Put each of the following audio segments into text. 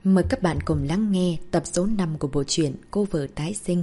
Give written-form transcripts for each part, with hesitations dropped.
Mời các bạn cùng lắng nghe tập số 5 của bộ truyện Cô vợ tái sinh.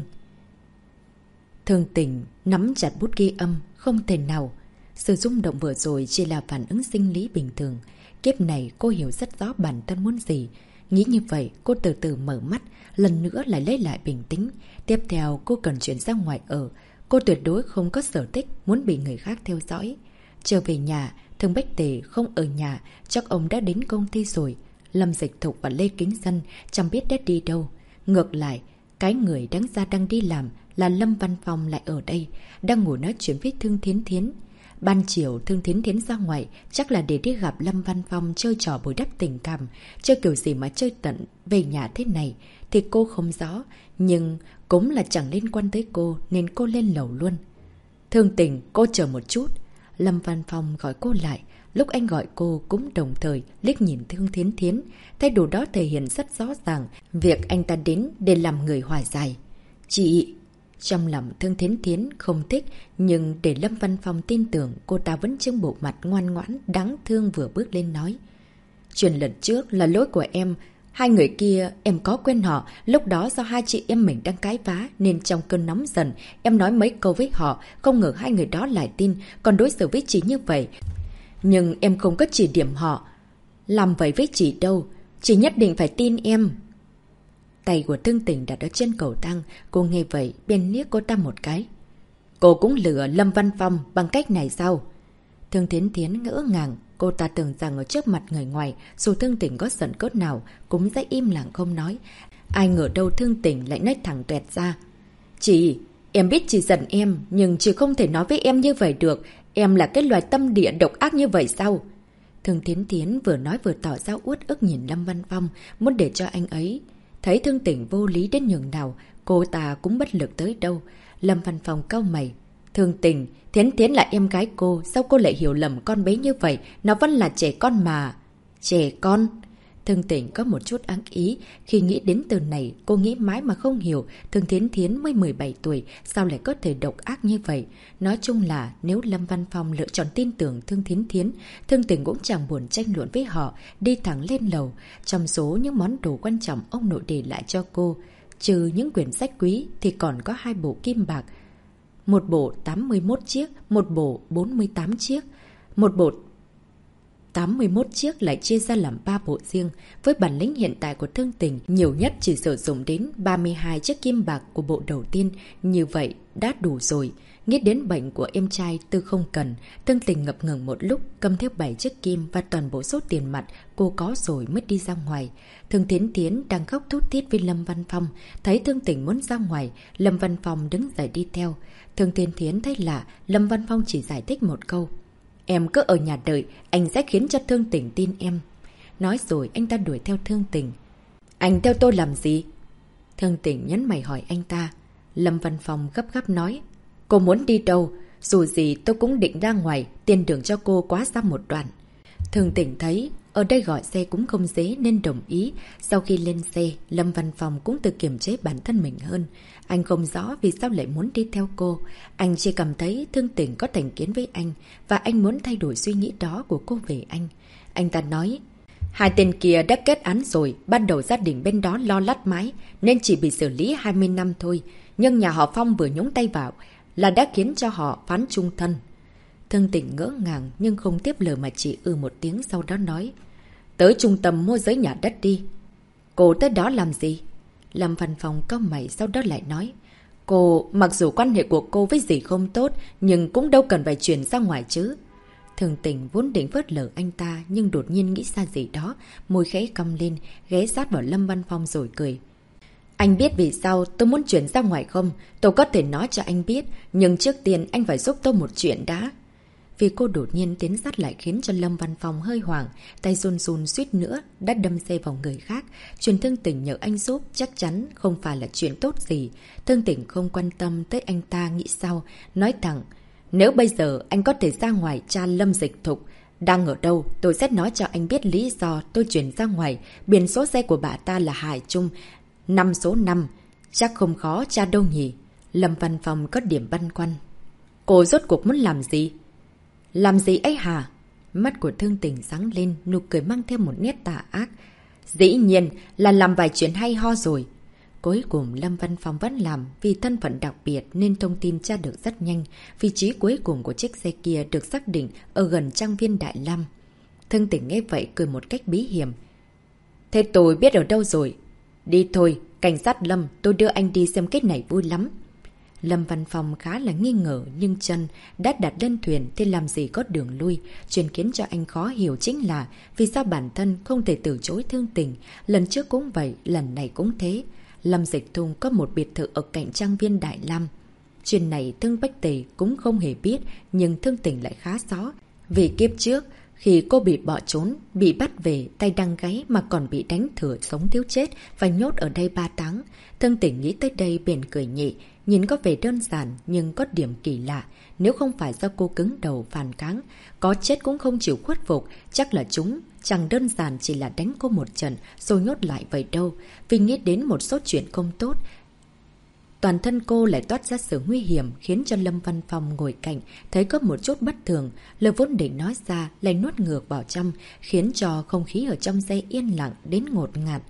Thương Tình nắm chặt bút ghi âm, không thể nào. Sự rung động vừa rồi chỉ là phản ứng sinh lý bình thường. Kiếp này cô hiểu rất rõ bản thân muốn gì. Nghĩ như vậy, cô từ từ mở mắt, lần nữa lại lấy lại bình tĩnh. Tiếp theo, cô cần chuyển ra ngoài ở. Cô tuyệt đối không có sở thích muốn bị người khác theo dõi. Trở về nhà, Thương Bách Tề không ở nhà, chắc ông đã đến công ty rồi. Lâm Dịch Thục và Lê Kính Dân chẳng biết đã đi đâu. Ngược lại, cái người đáng ra đang đi làm là Lâm Văn Phong lại ở đây, đang ngồi nói chuyện với Thương Thiến Thiến. Ban chiều Thương Thiến Thiến ra ngoài chắc là để đi gặp Lâm Văn Phong chơi trò bồi đắp tình cảm. Chơi kiểu gì mà chơi tận về nhà thế này thì cô không rõ, nhưng cũng là chẳng liên quan tới cô nên cô lên lầu luôn. Thương Tình, cô chờ một chút. Lâm Văn Phong gọi cô lại. Lúc anh gọi cô cũng đồng thời liếc nhìn Thương Thiến Thiến. Thái độ đó thể hiện rất rõ ràng việc anh ta đến để làm người hòa giải. Chị... Trong lòng Thương Thiến Thiến không thích, nhưng để Lâm Văn Phong tin tưởng, cô ta vẫn trưng bộ mặt ngoan ngoãn, đáng thương vừa bước lên nói. Chuyện lần trước là lỗi của em. Hai người kia em có quen họ. Lúc đó do hai chị em mình đang cãi vã nên trong cơn nóng giận em nói mấy câu với họ. Không ngờ hai người đó lại tin, còn đối xử với chị như vậy. Nhưng em không có chỉ điểm họ làm vậy với chị đâu. Chị nhất định phải tin em. Tay của Thương Tình đặt ở trên cầu thang. Cô nghe vậy bên liếc cô ta một cái. Cô cũng lừa Lâm Văn Phong bằng cách này sao? Thương Thiến Thiến ngỡ ngàng. Cô ta tưởng rằng ở trước mặt người ngoài, dù Thương Tình có giận cốt nào cũng sẽ im lặng không nói. Ai ngờ đâu Thương Tình lại nói thẳng tuẹt ra. Chị, em biết chị giận em, nhưng chị không thể nói với em như vậy được. Em là cái loài tâm địa độc ác như vậy sao? Thương Thiến Thiến vừa nói vừa tỏ ra uất ức nhìn Lâm Văn Phong, muốn để cho anh ấy thấy Thương Tình vô lý đến nhường nào, cô ta cũng bất lực tới đâu. Lâm Văn Phong cau mày. Thương Tình, Thiến Thiến là em gái cô, sao cô lại hiểu lầm con bé như vậy? Nó vẫn là trẻ con mà. Trẻ con? Thương Tình có một chút ác ý. Khi nghĩ đến từ này, cô nghĩ mãi mà không hiểu. Thương Thiến Thiến mới 17 tuổi, sao lại có thể độc ác như vậy? Nói chung là nếu Lâm Văn Phong lựa chọn tin tưởng Thương Thiến Thiến, Thương Tình cũng chẳng buồn tranh luận với họ, đi thẳng lên lầu. Trong số những món đồ quan trọng ông nội để lại cho cô, trừ những quyển sách quý thì còn có 2 bộ kim bạc. Một bộ 81 chiếc, một bộ 48 chiếc. Một bộ 81 chiếc lại chia ra làm 3 bộ riêng. Với bản lĩnh hiện tại của Thương Tình, nhiều nhất chỉ sử dụng đến 32 chiếc kim bạc của bộ đầu tiên. Như vậy đã đủ rồi. Nghĩ đến bệnh của em trai Tư không cần, Thương Tình ngập ngừng một lúc, cầm theo 7 chiếc kim và toàn bộ số tiền mặt cô có rồi mới đi ra ngoài. Thương Thiến Thiến đang khóc thút thít với Lâm Văn Phong. Thấy Thương Tình muốn ra ngoài, Lâm Văn Phong đứng dậy đi theo. Thương Thiến Thiến thấy lạ, Lâm Văn Phong chỉ giải thích một câu. Em cứ ở nhà đợi, anh sẽ khiến cho Thương Tình tin em. Nói rồi anh ta đuổi theo Thương Tình. Anh theo tôi làm gì? Thương Tình nhấn mày hỏi anh ta. Lâm Văn Phong gấp gáp nói. Cô muốn đi đâu? Dù gì tôi cũng định ra ngoài, tiền đường cho cô quá xa một đoạn. Thương Tình thấy ở đây gọi xe cũng không dễ nên đồng ý. Sau khi lên xe, Lâm Văn Phong cũng tự kiềm chế bản thân mình hơn. Anh không rõ vì sao lại muốn đi theo cô. Anh chỉ cảm thấy Thương Tình có thành kiến với anh và anh muốn thay đổi suy nghĩ đó của cô về anh. Anh ta nói, hai tên kia đã kết án rồi, ban đầu gia đình bên đó lo lắt mãi nên chỉ bị xử lý 20 năm thôi. Nhưng nhà họ Phong vừa nhúng tay vào là đã khiến cho họ phán chung thân. Thương Tình ngỡ ngàng nhưng không tiếp lời mà chỉ một tiếng sau đó nói. Tới trung tâm môi giới nhà đất đi. Cô tới đó làm gì? Lâm Văn Phong cau mày sau đó lại nói. Cô, mặc dù quan hệ của cô với dì không tốt, nhưng cũng đâu cần phải chuyển ra ngoài chứ. Thương Tình vốn định phớt lờ anh ta, nhưng đột nhiên nghĩ ra gì đó, môi khẽ cong lên, ghé sát vào Lâm Văn Phong rồi cười. Anh biết vì sao tôi muốn chuyển ra ngoài không? Tôi có thể nói cho anh biết, nhưng trước tiên anh phải giúp tôi một chuyện đã. Vì cô đột nhiên tiến sát lại khiến cho Lâm Văn Phong hơi hoảng, tay run run suýt nữa đã đâm xe vào người khác. Chuyện Thương Tình nhờ anh giúp chắc chắn không phải là chuyện tốt gì. Thương Tình không quan tâm tới anh ta nghĩ sao, nói thẳng. Nếu bây giờ anh có thể ra ngoài tra Lâm Dịch Thục đang ở đâu, tôi sẽ nói cho anh biết lý do tôi chuyển ra ngoài. Biển số xe của bà ta là Hải Trung 5 số 5. Chắc không khó tra đâu nhỉ? Lâm Văn Phong có điểm băn khoăn. Cô rốt cuộc muốn làm gì? Làm gì ấy hả? Mắt của Thương Tình sáng lên, nụ cười mang theo một nét tà ác. Dĩ nhiên là làm vài chuyện hay ho rồi. Cuối cùng Lâm Văn Phong vẫn làm, vì thân phận đặc biệt nên thông tin tra được rất nhanh. Vị trí cuối cùng của chiếc xe kia được xác định ở gần trang viên Đại Lam. Thương Tỉnh nghe vậy cười một cách bí hiểm. Thế tôi biết ở đâu rồi. Đi thôi, cảnh sát Lâm, tôi đưa anh đi xem kết này vui lắm. Lâm Văn Phong khá là nghi ngờ, nhưng chân đã đặt lên thuyền thì làm gì có đường lui. Chuyện khiến cho anh khó hiểu chính là vì sao bản thân không thể từ chối Thương Tình. Lần trước cũng vậy, lần này cũng thế. Lâm Dịch Thung có một biệt thự ở cạnh trang viên Đại Lam. Chuyện này Thương Bách Tề cũng không hề biết, nhưng Thương Tình lại khá rõ. Vì kiếp trước, khi cô bị bỏ trốn, bị bắt về, tay đăng gáy mà còn bị đánh thừa sống thiếu chết và nhốt ở đây 3 tháng. Thương Tình nghĩ tới đây bèn cười nhị, nhìn có vẻ đơn giản nhưng có điểm kỳ lạ. Nếu không phải do cô cứng đầu phản kháng, có chết cũng không chịu khuất phục, chắc là chúng chẳng đơn giản chỉ là đánh cô một trận rồi nhốt lại vậy đâu. Vì nghĩ đến một số chuyện không tốt, toàn thân cô lại toát ra sự nguy hiểm, khiến cho Lâm Văn Phong ngồi cạnh thấy có một chút bất thường. Lời vốn định nói ra lại nuốt ngược vào trong, khiến cho không khí ở trong xe yên lặng đến ngột ngạt.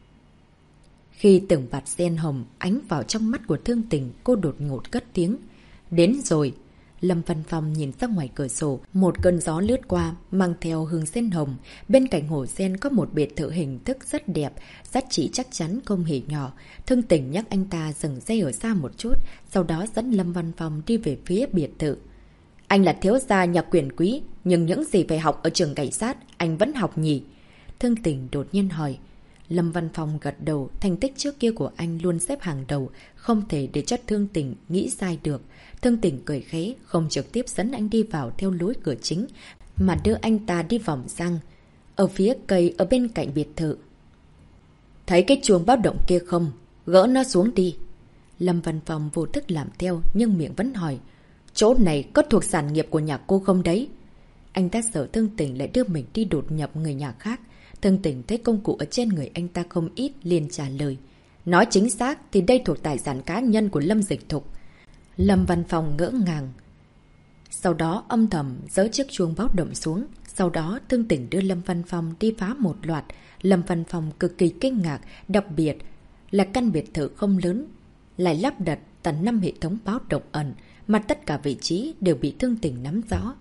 Khi từng vạt sen hồng ánh vào trong mắt của Thương Tình, cô đột ngột cất tiếng. Đến rồi. Lâm Văn Phong nhìn ra ngoài cửa sổ, một cơn gió lướt qua, mang theo hương sen hồng. Bên cạnh hồ sen có một biệt thự hình thức rất đẹp, giá trị chắc chắn không hề nhỏ. Thương Tình nhắc anh ta dừng xe ở xa một chút, sau đó dẫn Lâm Văn Phong đi về phía biệt thự. Anh là thiếu gia nhà quyền quý, nhưng những gì phải học ở trường cảnh sát, anh vẫn học nhỉ? Thương Tình đột nhiên hỏi. Lâm Văn Phong gật đầu, thành tích trước kia của anh luôn xếp hàng đầu, không thể để cho Thương Tình nghĩ sai được. Thương Tình cười khẽ, không trực tiếp dẫn anh đi vào theo lối cửa chính, mà đưa anh ta đi vòng sang ở phía cây ở bên cạnh biệt thự. Thấy cái chuông báo động kia không? Gỡ nó xuống đi. Lâm Văn Phong vô thức làm theo, nhưng miệng vẫn hỏi. Chỗ này có thuộc sản nghiệp của nhà cô không đấy? Anh ta sợ Thương Tình lại đưa mình đi đột nhập người nhà khác. Thương Tình thấy công cụ ở trên người anh ta không ít, liền trả lời. Nói chính xác thì đây thuộc tài sản cá nhân của Lâm Dịch Thục. Lâm Văn Phong ngỡ ngàng. Sau đó âm thầm giơ chiếc chuông báo động xuống. Sau đó Thương Tình đưa Lâm Văn Phong đi phá một loạt. Lâm Văn Phong cực kỳ kinh ngạc, đặc biệt là căn biệt thự không lớn lại lắp đặt tận 5 hệ thống báo động ẩn, mà tất cả vị trí đều bị Thương Tình nắm rõ.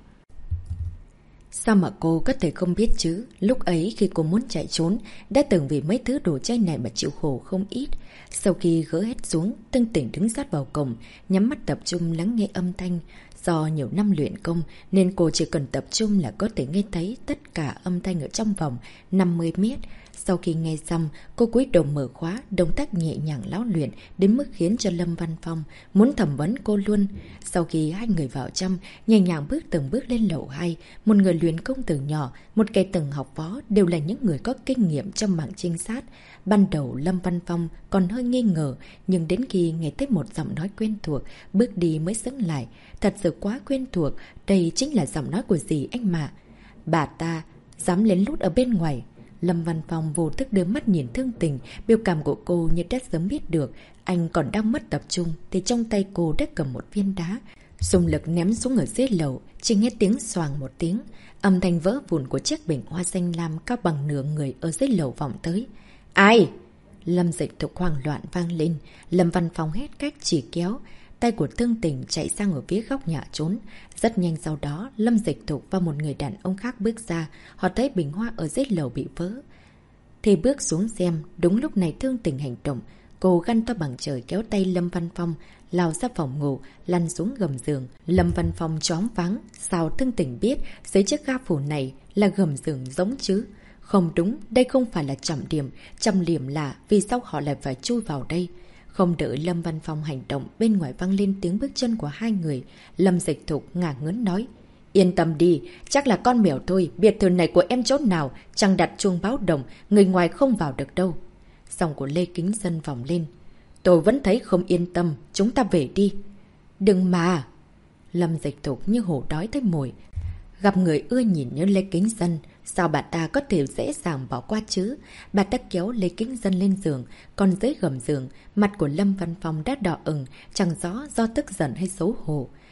Sao mà cô có thể không biết chứ? Lúc ấy khi cô muốn chạy trốn, đã từng vì mấy thứ đồ chơi này mà chịu khổ không ít. Sau khi gỡ hết xuống, Thương Tình đứng sát vào cổng, nhắm mắt tập trung lắng nghe âm thanh. Do nhiều năm luyện công nên cô chỉ cần tập trung là có thể nghe thấy tất cả âm thanh ở trong vòng 50 mét. Sau khi nghe xong, cô cúi đầu mở khóa, động tác nhẹ nhàng lão luyện đến mức khiến cho Lâm Văn Phong muốn thẩm vấn cô luôn. Sau khi hai người vào trong, nhẹ nhàng bước từng bước lên lầu 2, một người luyện công từ nhỏ, một kẻ từng học võ đều là những người có kinh nghiệm trong mảng trinh sát. Ban đầu Lâm Văn Phong còn hơi nghi ngờ, nhưng đến khi nghe thấy một giọng nói quen thuộc, bước đi mới sững lại. Thật sự quá quen thuộc, đây chính là giọng nói của dì anh mà. Bà ta dám lén lút ở bên ngoài. Lâm Văn Phong vô thức đưa mắt nhìn Thương Tình, biểu cảm của cô như đã sớm biết được. Anh còn đang mất tập trung thì trong tay cô đã cầm một viên đá, dùng lực ném xuống ở dưới lầu. Chỉ nghe tiếng xoàng một tiếng, âm thanh vỡ vụn của chiếc bình hoa xanh lam cao bằng nửa người ở dưới lầu vọng tới. Ai? Lâm Dịch Thục hoảng loạn vang lên. Lâm Văn Phong hết cách chỉ kéo tay của Thương Tình chạy sang ở phía góc nhà trốn. Rất nhanh sau đó, Lâm Dịch Thục và một người đàn ông khác bước ra. Họ thấy bình hoa ở dưới lầu bị vỡ thì bước xuống xem. Đúng lúc này Thương Tình hành động. Cô găn to bằng trời kéo tay Lâm Văn Phong lao ra phòng ngủ, lăn xuống gầm giường. Lâm Văn Phong choáng váng. Sao Thương Tình biết dưới chiếc ga phủ này là gầm giường giống chứ? Không đúng, đây không phải là trọng điểm. Trọng điểm là vì sao họ lại phải chui vào đây? Không đợi Lâm Văn Phong hành động, bên ngoài vang lên tiếng bước chân của hai người. Lâm Dịch Thục ngả ngớn nói. Yên tâm đi, chắc là con mèo thôi. Biệt thự này của em chốt nào chẳng đặt chuông báo động, người ngoài không vào được đâu. Giọng của Lê Kính Dân vòng lên. Tôi vẫn thấy không yên tâm, chúng ta về đi. Đừng mà. Lâm Dịch Thục như hổ đói thấy mồi. Gặp người ưa nhìn như Lê Kính Dân, sao bà ta có thể dễ dàng bỏ qua chứ? Bà ta kéo Lê Kính Dân lên giường, còn dưới gầm giường, mặt của Lâm Văn Phong đã đỏ ửng, chẳng rõ do tức giận hay xấu hổ.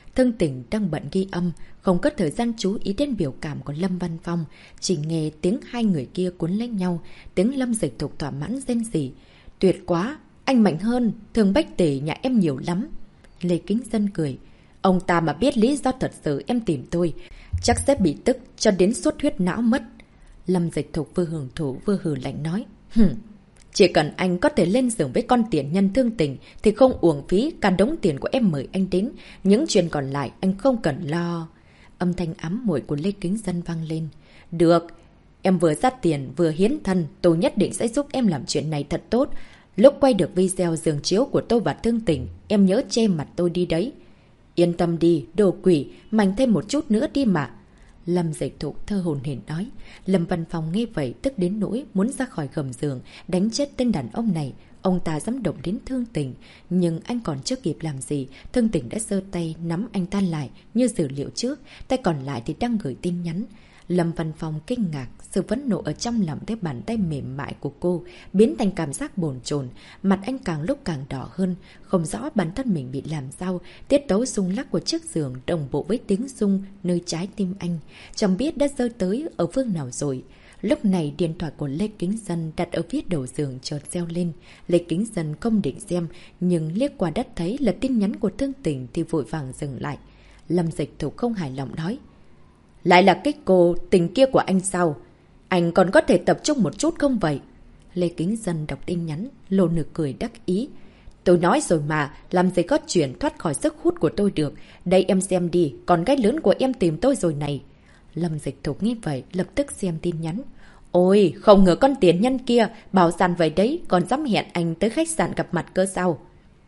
Thương Tình đang bận ghi âm, không có thời gian chú ý đến biểu cảm của Lâm Văn Phong. Chỉ nghe tiếng hai người kia cuốn lấy nhau, tiếng Lâm Dịch Thục thỏa mãn rên rỉ. Tuyệt quá, anh mạnh hơn, thường bách tể nhà em nhiều lắm. Lê Kính Dân cười. Ông ta mà biết lý do thật sự em tìm tôi, chắc sẽ bị tức cho đến xuất huyết não mất. Lâm Dịch Thục vừa hưởng thụ vừa hừ lạnh nói. Chỉ cần anh có thể lên giường với con tiền nhân Thương Tình thì không uổng phí cả đống tiền của em mời anh đến. Những chuyện còn lại anh không cần lo. Âm thanh ám muội của Lê Kính Dân vang lên. Được, em vừa ra tiền vừa hiến thân, tôi nhất định sẽ giúp em làm chuyện này thật tốt. Lúc quay được video giường chiếu của tôi và Thương Tình, em nhớ che mặt tôi đi đấy. Yên tâm đi, đồ quỷ, mạnh thêm một chút nữa đi mà. Lâm Dịch Thục thơ hồn hển nói. Lâm Văn Phong nghe vậy tức đến nỗi muốn ra khỏi gầm giường, đánh chết tên đàn ông này. Ông ta dám động đến Thương Tình, nhưng anh còn chưa kịp làm gì, Thương Tình đã giơ tay nắm anh ta lại như dữ liệu trước, tay còn lại thì đang gửi tin nhắn. Lâm Văn Phong kinh ngạc, sự phẫn nộ ở trong lòng thấy bàn tay mềm mại của cô biến thành cảm giác bồn chồn, mặt anh càng lúc càng đỏ hơn, không rõ bản thân mình bị làm sao. Tiết tấu rung lắc của chiếc giường đồng bộ với tiếng rung nơi trái tim anh, chẳng biết đã rơi tới ở phương nào rồi. Lúc này điện thoại của Lê Kính Dân đặt ở phía đầu giường chợt reo lên. Lê Kính Dân không định xem, nhưng liếc qua đất thấy là tin nhắn của Thương Tình thì vội vàng dừng lại. Lâm Dịch Thục không hài lòng nói. Lại là cái cô tình kia của anh sao? Anh còn có thể tập trung một chút không vậy? Lê Kính Dân đọc tin nhắn, lộ nụ cười đắc ý. Tôi nói rồi mà, làm gì có chuyện thoát khỏi sức hút của tôi được. Đây em xem đi, con gái lớn của em tìm tôi rồi này. Lâm Dịch Thục nghe vậy, lập tức xem tin nhắn. Ôi, không ngờ con tiền nhân kia, bảo sàn vậy đấy, còn dám hẹn anh tới khách sạn gặp mặt cơ sao?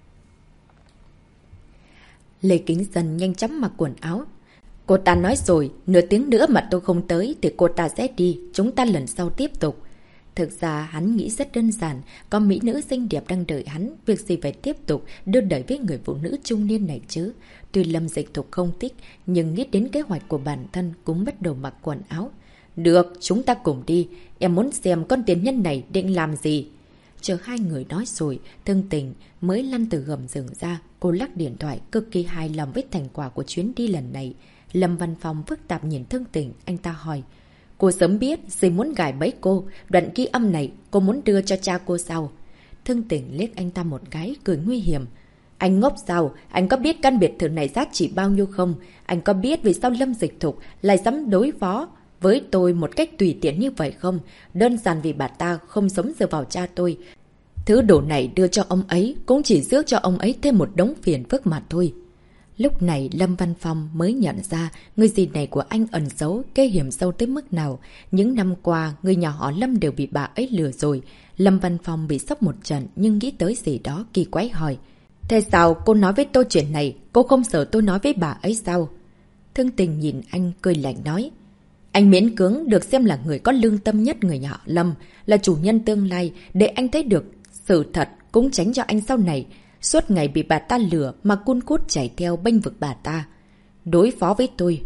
Lê Kính Dân nhanh chóng mặc quần áo. Cô ta nói rồi, nửa tiếng nữa mà tôi không tới thì cô ta sẽ đi, chúng ta lần sau tiếp tục. Thực ra hắn nghĩ rất đơn giản, có mỹ nữ xinh đẹp đang đợi hắn, việc gì phải tiếp tục đưa đẩy với người phụ nữ trung niên này chứ. Tuy Lâm Dịch Thục không thích, nhưng nghĩ đến kế hoạch của bản thân cũng bắt đầu mặc quần áo. Được, chúng ta cùng đi, em muốn xem con tiền nhân này định làm gì. Chờ hai người nói rồi, Thương Tình mới lăn từ gầm giường ra, cô lắc điện thoại, cực kỳ hài lòng với thành quả của chuyến đi lần này. Lâm Văn Phong phức tạp nhìn Thương Tình, anh ta hỏi. Cô sớm biết, dì muốn gài bẫy cô, đoạn ghi âm này cô muốn đưa cho cha cô sao? Thương Tình liếc anh ta một cái, cười nguy hiểm. Anh ngốc sao? Anh có biết căn biệt thự này giá trị bao nhiêu không? Anh có biết vì sao Lâm Dịch Thục lại dám đối phó với tôi một cách tùy tiện như vậy không? Đơn giản vì bà ta không sống dựa vào cha tôi. Thứ đồ này đưa cho ông ấy cũng chỉ rước cho ông ấy thêm một đống phiền phức mà thôi. Lúc này Lâm Văn Phong mới nhận ra người dì này của anh ẩn giấu kế hiểm sâu tới mức nào. Những năm qua, người nhà họ Lâm đều bị bà ấy lừa rồi. Lâm Văn Phong bị sốc một trận nhưng nghĩ tới gì đó kỳ quái hỏi. Thế sao cô nói với tôi chuyện này, cô không sợ tôi nói với bà ấy sao? Thương Tình nhìn anh cười lạnh nói. Anh miễn cưỡng được xem là người có lương tâm nhất người nhà họ Lâm, là chủ nhân tương lai, để anh thấy được sự thật cũng tránh cho anh sau này. Suốt ngày bị bà ta lừa mà cun cút chạy theo bênh vực bà ta. Đối phó với tôi.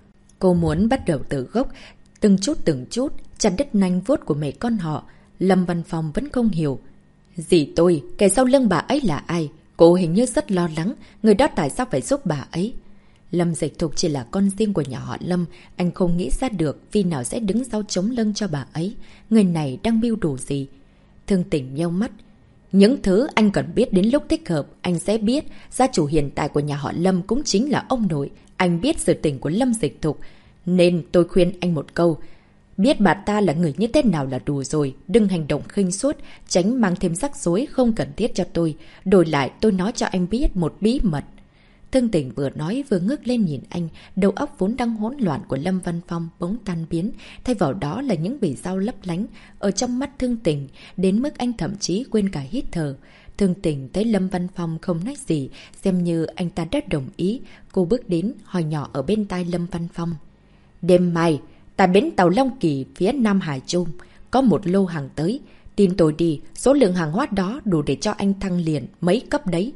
Cô muốn bắt đầu từ gốc, từng chút, chặt đứt nanh vuốt của mẹ con họ. Lâm Văn Phong vẫn không hiểu. Dì tôi, kẻ sau lưng bà ấy là ai? Cô hình như rất lo lắng, người đó tại sao phải giúp bà ấy? Lâm Dịch Thục chỉ là con riêng của nhà họ Lâm, anh không nghĩ ra được vì nào sẽ đứng sau chống lưng cho bà ấy. Người này đang mưu đồ gì? Thương Tình nheo mắt. Những thứ anh cần biết đến lúc thích hợp, anh sẽ biết. Gia chủ hiện tại của nhà họ Lâm cũng chính là ông nội. Anh biết sự tình của Lâm Dịch Thục. Nên tôi khuyên anh một câu. Biết bà ta là người như thế nào là đủ rồi. Đừng hành động khinh suất, tránh mang thêm rắc rối không cần thiết cho tôi. Đổi lại tôi nói cho anh biết một bí mật. Thương Tình vừa nói vừa ngước lên nhìn anh, đầu óc vốn đang hỗn loạn của Lâm Văn Phong bỗng tan biến, thay vào đó là những vì sao lấp lánh ở trong mắt Thương Tình, đến mức anh thậm chí quên cả hít thở. Thương Tình thấy Lâm Văn Phong không nói gì, xem như anh ta đã đồng ý, cô bước đến hỏi nhỏ ở bên tai Lâm Văn Phong. Đêm mai, tại bến tàu Long Kỳ phía Nam Hải Trung, có một lô hàng tới, tin tôi đi, số lượng hàng hóa đó đủ để cho anh thăng liền mấy cấp đấy.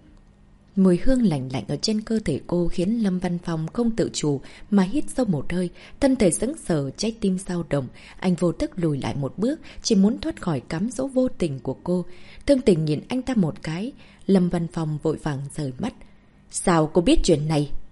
Mùi hương lạnh lạnh ở trên cơ thể cô khiến Lâm Văn Phong không tự chủ mà hít sâu một hơi, thân thể sững sờ, trái tim dao động. Anh vô thức lùi lại một bước, chỉ muốn thoát khỏi cám dỗ vô tình của cô. Thương Tình nhìn anh ta một cái, Lâm Văn Phong vội vàng rời mắt. Sao cô biết chuyện này?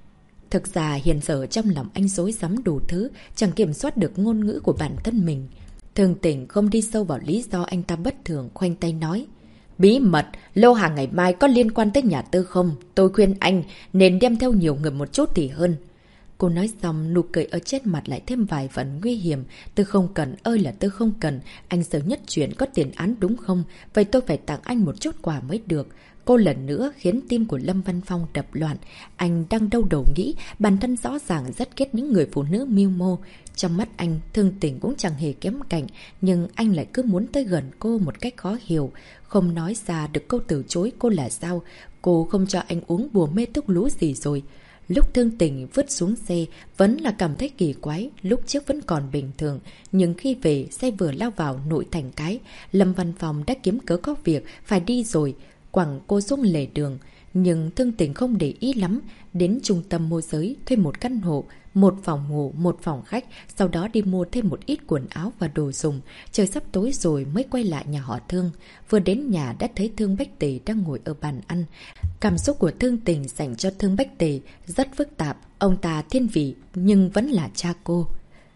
Thực ra hiện giờ trong lòng anh rối rắm đủ thứ, chẳng kiểm soát được ngôn ngữ của bản thân mình. Thương Tình không đi sâu vào lý do anh ta bất thường, khoanh tay nói. Bí mật, lô hàng ngày mai có liên quan tới nhà Tư không? Tôi khuyên anh nên đem theo nhiều người một chút thì hơn. Cô nói xong, nụ cười ở trên mặt lại thêm vài phần nguy hiểm. Tôi không cần ơi là tôi không cần. Anh sợ nhất chuyện có tiền án đúng không? Vậy tôi phải tặng anh một chút quà mới được. Cô lần nữa khiến tim của Lâm Văn Phong đập loạn. Anh đang đau đầu nghĩ bản thân rõ ràng rất ghét những người phụ nữ mưu mô. Trong mắt anh, Thương Tình cũng chẳng hề kém cạnh, nhưng anh lại cứ muốn tới gần cô một cách khó hiểu. Không nói ra được câu từ chối cô là sao? Cô không cho anh uống bùa mê thuốc lú gì rồi? Lúc Thương Tình vứt xuống xe, vẫn là cảm thấy kỳ quái, lúc trước vẫn còn bình thường. Nhưng khi về, xe vừa lao vào nội thành cái, Lâm Văn Phong đã kiếm cớ có việc, phải đi rồi, quẳng cô xuống lề đường. Nhưng Thương Tình không để ý lắm, đến trung tâm môi giới thuê một căn hộ, một phòng ngủ, một phòng khách, sau đó đi mua thêm một ít quần áo và đồ dùng. Trời sắp tối rồi mới quay lại nhà họ Thương. Vừa đến nhà đã thấy Thương Bách Tề đang ngồi ở bàn ăn. Cảm xúc của Thương Tình dành cho Thương Bách Tề rất phức tạp. Ông ta thiên vị nhưng vẫn là cha cô.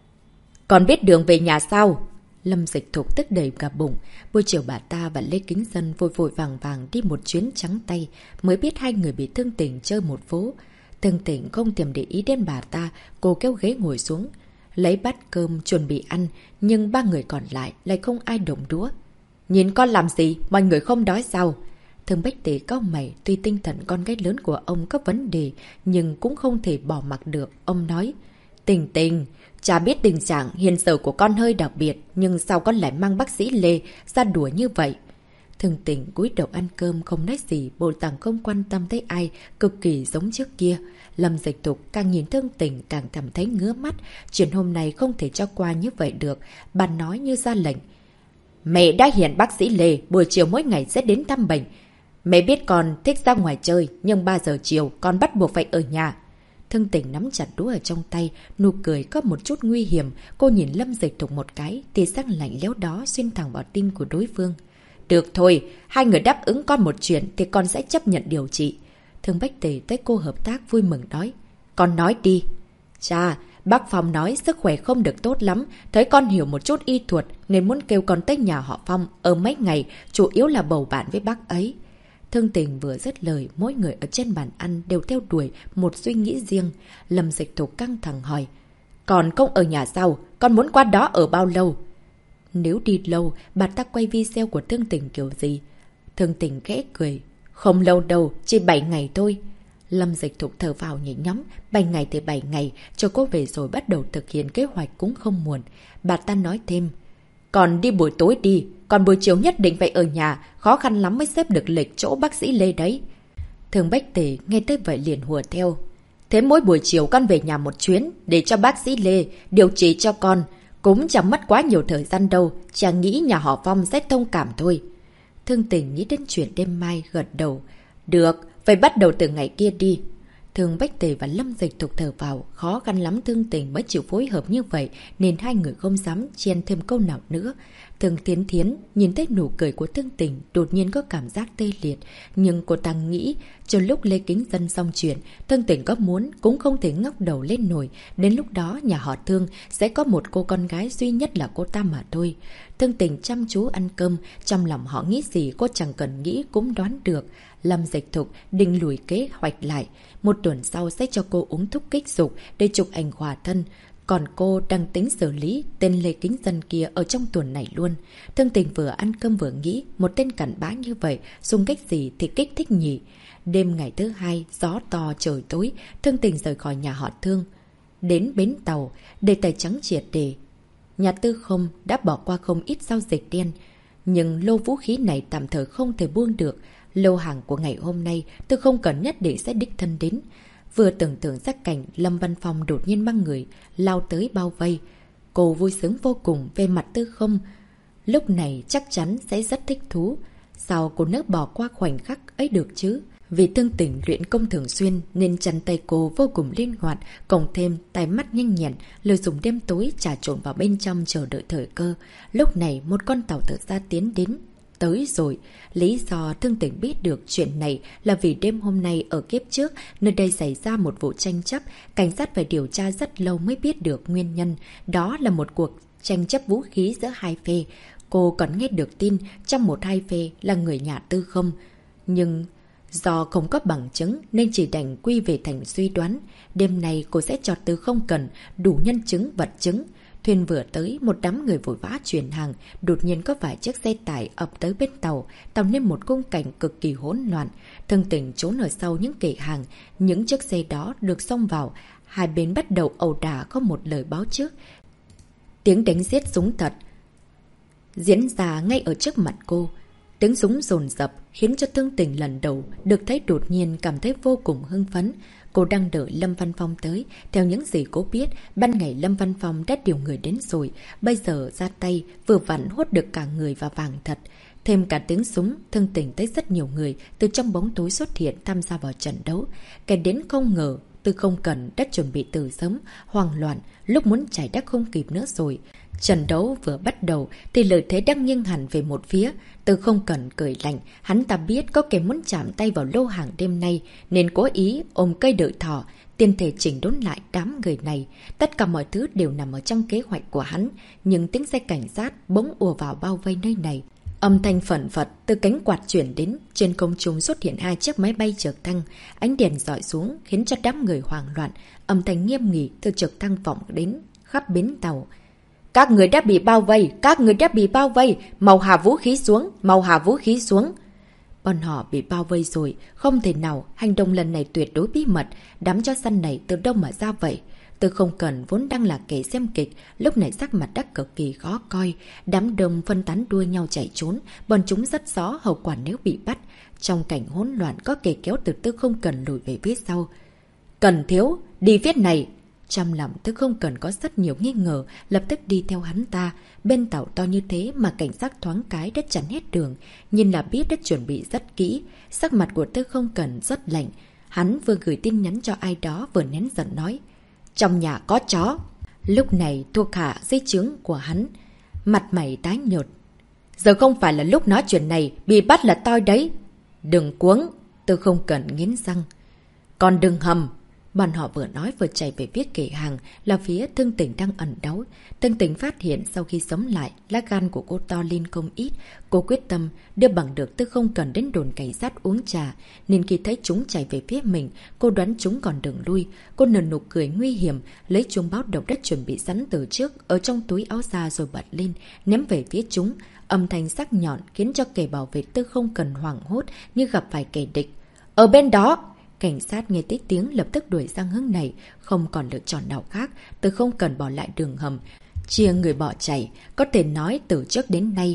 Còn biết đường về nhà sao? Lâm Dịch Thục tức đầy cả bụng. Buổi chiều bà ta và Lê Kính Dân vội vội vàng vàng đi một chuyến trắng tay, mới biết hai người bị Thương Tình chơi một vố. Thương Tình không thèm để ý đến bà ta, cô kéo ghế ngồi xuống, lấy bát cơm chuẩn bị ăn, nhưng ba người còn lại lại không ai động đũa. Nhìn con làm gì, mọi người không đói sao? Thương Bách Tề cau mày, tuy tinh thần con gái lớn của ông có vấn đề, nhưng cũng không thể bỏ mặc được. Ông nói, Tình Tình, chả biết tình trạng hiện giờ của con hơi đặc biệt, nhưng sao con lại mang bác sĩ Lê ra đùa như vậy? Thương Tình cúi đầu ăn cơm không nói gì, bộ dạng không quan tâm tới ai, cực kỳ giống trước kia. Lâm Dịch Thục càng nhìn Thương Tình càng cảm thấy ngứa mắt, chuyện hôm nay không thể cho qua như vậy được. Bà nói như ra lệnh. Mẹ đã hẹn bác sĩ Lê buổi chiều mỗi ngày sẽ đến thăm bệnh. Mẹ biết con thích ra ngoài chơi, nhưng 3 giờ chiều con bắt buộc phải ở nhà. Thương Tình nắm chặt đũa ở trong tay, nụ cười có một chút nguy hiểm. Cô nhìn Lâm Dịch Thục một cái, thì sắc lạnh lẽo đó xuyên thẳng vào tim của đối phương. Được thôi, hai người đáp ứng con một chuyện thì con sẽ chấp nhận điều trị. Thương Bách Tề thấy cô hợp tác vui mừng nói. Con nói đi. Cha, bác Phong nói sức khỏe không được tốt lắm, thấy con hiểu một chút y thuật nên muốn kêu con tới nhà họ Phong ở mấy ngày, chủ yếu là bầu bạn với bác ấy. Thương Tình vừa dứt lời, mỗi người ở trên bàn ăn đều theo đuổi một suy nghĩ riêng. Lâm Dịch Thục căng thẳng hỏi. Còn không ở nhà sao? Con muốn qua đó ở bao lâu? Nếu đi lâu, bà ta quay video của Thương Tình kiểu gì? Thương Tình khẽ cười. Không lâu đâu, chỉ 7 ngày thôi. Lâm Dịch Thục thở vào nhẹ nhõm. 7 ngày thì 7 ngày, cho cô về rồi bắt đầu thực hiện kế hoạch cũng không muộn. Bà ta nói thêm. Còn đi buổi tối đi, còn buổi chiều nhất định phải ở nhà, khó khăn lắm mới xếp được lịch chỗ bác sĩ Lê đấy. Thương Bách Tề nghe tới vậy liền hùa theo. Thế mỗi buổi chiều con về nhà một chuyến, để cho bác sĩ Lê điều trị cho con. Cũng chẳng mất quá nhiều thời gian đâu, chàng nghĩ nhà họ Phong sẽ thông cảm thôi. Thương Tình nghĩ đến chuyện đêm mai gật đầu. Được, phải bắt đầu từ ngày kia đi. Thương Bách Tề và Lâm Dịch Thục thở vào, khó khăn lắm Thương Tình mới chịu phối hợp như vậy, nên hai người không dám chen thêm câu nào nữa. Thương Thiến Thiến nhìn thấy nụ cười của Thương Tình, đột nhiên có cảm giác tê liệt, nhưng cô ta nghĩ, cho lúc Lê Kính Dân xong chuyện, Thương Tình có muốn cũng không thể ngóc đầu lên nổi, đến lúc đó nhà họ Thương sẽ có một cô con gái duy nhất là cô ta mà thôi. Thương Tình chăm chú ăn cơm, trong lòng họ nghĩ gì cô chẳng cần nghĩ cũng đoán được. Lâm Dịch Thục định lùi kế hoạch lại, một tuần sau sẽ cho cô uống thuốc kích dục để chụp ảnh khỏa thân. Còn cô đang tính xử lý tên Lê Kính Dân kia ở trong tuần này luôn. Thương Tình vừa ăn cơm vừa nghĩ, một tên cặn bã như vậy, dùng cách gì thì kích thích nhỉ? Đêm ngày thứ hai, gió to trời tối, Thương Tình rời khỏi nhà họ Thương. Đến bến tàu, để tài trắng triệt để. Nhà Tư Không đã bỏ qua không ít giao dịch đen, nhưng lô vũ khí này tạm thời không thể buông được. Lô hàng của ngày hôm nay, Tư Không cần nhất định sẽ đích thân đến. Vừa tưởng tượng ra cảnh, Lâm Văn Phong đột nhiên mang người lao tới bao vây. Cô vui sướng vô cùng về mặt Tư Không. Lúc này chắc chắn sẽ rất thích thú. Sao cô nỡ bỏ qua khoảnh khắc ấy được chứ? Vì Thương Tình luyện công thường xuyên nên chân tay cô vô cùng linh hoạt, cộng thêm tay mắt nhanh nhẹn, lợi dụng đêm tối trà trộn vào bên trong chờ đợi thời cơ. Lúc này một con tàu tự ra tiến đến. tới rồi. Lý do Thương Tình biết được chuyện này là vì đêm hôm nay ở kiếp trước, nơi đây xảy ra một vụ tranh chấp. Cảnh sát phải điều tra rất lâu mới biết được nguyên nhân. Đó là một cuộc tranh chấp vũ khí giữa hai phe. Cô còn nghe được tin trong một hai phe là người nhà Tư Không. Nhưng do không có bằng chứng nên chỉ đành quy về thành suy đoán. Đêm nay cô sẽ cho Tư Không Cần đủ nhân chứng vật chứng. Thuyền vừa tới, một đám người vội vã chuyển hàng. Đột nhiên có vài chiếc xe tải ập tới bên tàu, tạo nên một khung cảnh cực kỳ hỗn loạn. Thương Tình trốn ở sau những kệ hàng. Những chiếc xe đó được xông vào. Hai bên bắt đầu ẩu đả không một lời báo trước. Tiếng đánh giết súng thật diễn ra ngay ở trước mặt cô. Tiếng súng dồn dập khiến cho Thương Tình lần đầu được thấy đột nhiên cảm thấy vô cùng hưng phấn. Cô đang đợi Lâm Văn Phong tới. Theo những gì cô biết, ban ngày Lâm Văn Phong đã điều người đến rồi. Bây giờ ra tay vừa vặn hút được cả người và vàng thật. Thêm cả tiếng súng, Thương Tình thấy rất nhiều người từ trong bóng tối xuất hiện tham gia vào trận đấu. Cái đến không ngờ, Tư Không Cần đã chuẩn bị từ sớm, hoang loạn, lúc muốn chạy đã không kịp nữa rồi. Trận đấu vừa bắt đầu thì lợi thế đang nghiêng hẳn về một phía. Tư Không Cần cười lạnh, hắn ta biết có kẻ muốn chạm tay vào lô hàng đêm nay nên cố ý ôm cây đợi thỏ, tiên thể chỉnh đốn lại đám người này. Tất cả mọi thứ đều nằm ở trong kế hoạch của hắn, nhưng tiếng xe cảnh sát bỗng ùa vào bao vây nơi này. Âm thanh phẩn phật từ cánh quạt chuyển đến, trên không trung xuất hiện hai chiếc máy bay trực thăng, ánh đèn dọi xuống khiến cho đám người hoảng loạn. Âm thanh nghiêm nghị từ trực thăng vọng đến khắp bến tàu. Các người đã bị bao vây, các người đã bị bao vây, mau hạ vũ khí xuống, mau hạ vũ khí xuống. Bọn họ bị bao vây rồi, không thể nào, hành động lần này tuyệt đối bí mật, đám chó săn này từ đâu mà ra vậy? Tư Không Cần vốn đang là kẻ xem kịch, lúc này sắc mặt đã cực kỳ khó coi, đám đông phân tán đua nhau chạy trốn, bọn chúng rất rõ hậu quả nếu bị bắt. Trong cảnh hỗn loạn có kẻ kéo từ Tư Không Cần lùi về phía sau. Cần thiếu, đi viết này! Trong lòng Tư Không Cần có rất nhiều nghi ngờ, lập tức đi theo hắn ta. Bên tàu to như thế mà cảnh sát thoáng cái đã chắn hết đường, nhìn là biết đã chuẩn bị rất kỹ. Sắc mặt của Tư Không Cần rất lạnh. Hắn vừa gửi tin nhắn cho ai đó vừa nén giận nói. Trong nhà có chó. Lúc này thuộc hạ dưới trướng của hắn, mặt mày tái nhợt. Giờ không phải là lúc nói chuyện này, bị bắt là toi đấy. Đừng cuống, Tư Không Cần nghiến răng. Còn đừng hầm. Bọn họ vừa nói vừa chạy về phía kệ hàng là phía Thương Tình đang ẩn đấu. Thương Tình phát hiện sau khi sống lại, lá gan của cô to lên không ít. Cô quyết tâm đưa bằng được Tư Không Cần đến đồn cảnh sát uống trà. Nên khi thấy chúng chạy về phía mình, cô đoán chúng còn đường lui. Cô nở nụ cười nguy hiểm, lấy chuông báo động đã chuẩn bị sẵn từ trước ở trong túi áo ra rồi bật lên, ném về phía chúng. Âm thanh sắc nhọn khiến cho kẻ bảo vệ Tư Không Cần hoảng hốt như gặp phải kẻ địch. Ở bên đó! Cảnh sát nghe thấy tiếng lập tức đuổi sang hướng này, không còn lựa chọn nào khác, Tư Không Cần bỏ lại đường hầm, chia người bỏ chạy. Có thể nói từ trước đến nay,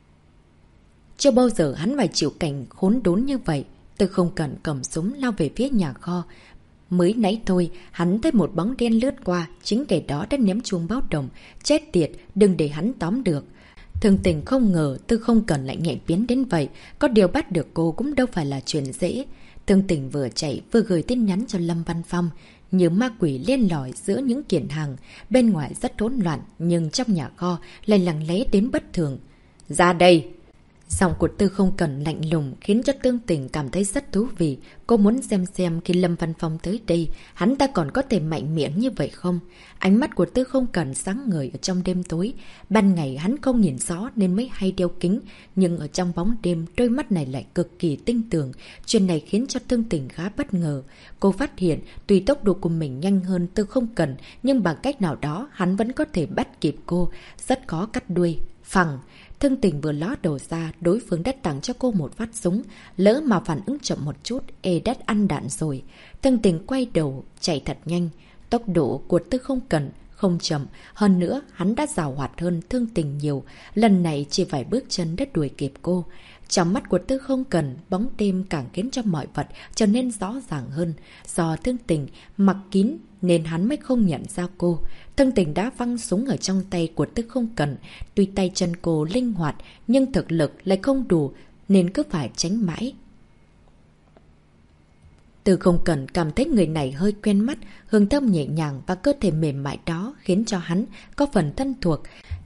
chưa bao giờ hắn phải chịu cảnh khốn đốn như vậy. Tư Không Cần cầm súng lao về phía nhà kho. Mới nãy thôi, hắn thấy một bóng đen lướt qua, chính kẻ đó đã ném chuông báo động. Chết tiệt, đừng để hắn tóm được. Thương Tình không ngờ Tư Không Cần lại nhạy biến đến vậy, có điều bắt được cô cũng đâu phải là chuyện dễ. Thương Tình vừa chạy vừa gửi tin nhắn cho Lâm Văn Phong, như ma quỷ len lỏi giữa những kiện hàng. Bên ngoài rất hỗn loạn, nhưng trong nhà kho lại lặng lẽ đến bất thường. Ra đây! Giọng của Tư Không Cần lạnh lùng khiến cho Thương Tình cảm thấy rất thú vị. Cô muốn xem khi Lâm Văn Phong tới đây, hắn ta còn có thể mạnh miệng như vậy không? Ánh mắt của Tư Không Cần sáng ngời ở trong đêm tối. Ban ngày hắn không nhìn rõ nên mới hay đeo kính, nhưng ở trong bóng đêm đôi mắt này lại cực kỳ tinh tường. Chuyện này khiến cho Thương Tình khá bất ngờ. Cô phát hiện tuy tốc độ của mình nhanh hơn Tư Không Cần, nhưng bằng cách nào đó hắn vẫn có thể bắt kịp cô, rất khó cắt đuôi. Phằng! Thương Tình vừa ló đầu ra, đối phương đã tặng cho cô một phát súng. Lỡ mà phản ứng chậm một chút, đất ăn đạn rồi. Thương Tình quay đầu, chạy thật nhanh. Tốc độ của Tư Không Cần không chậm. Hơn nữa, hắn đã giàu hoạt hơn Thương Tình nhiều. Lần này chỉ vài bước chân đã đuổi kịp cô. Trong mắt của Tư Không Cần, bóng đêm càng khiến cho mọi vật trở nên rõ ràng hơn. Do Thương Tình mặc kín nên hắn mới không nhận ra cô. Thương Tình đã văng súng ở trong tay của Tư Không Cần. Tuy tay chân cô linh hoạt, nhưng thực lực lại không đủ, nên cứ phải tránh mãi. Tư Không Cần cảm thấy người này hơi quen mắt, hương thơm nhẹ nhàng và cơ thể mềm mại đó khiến cho hắn có phần thân thuộc.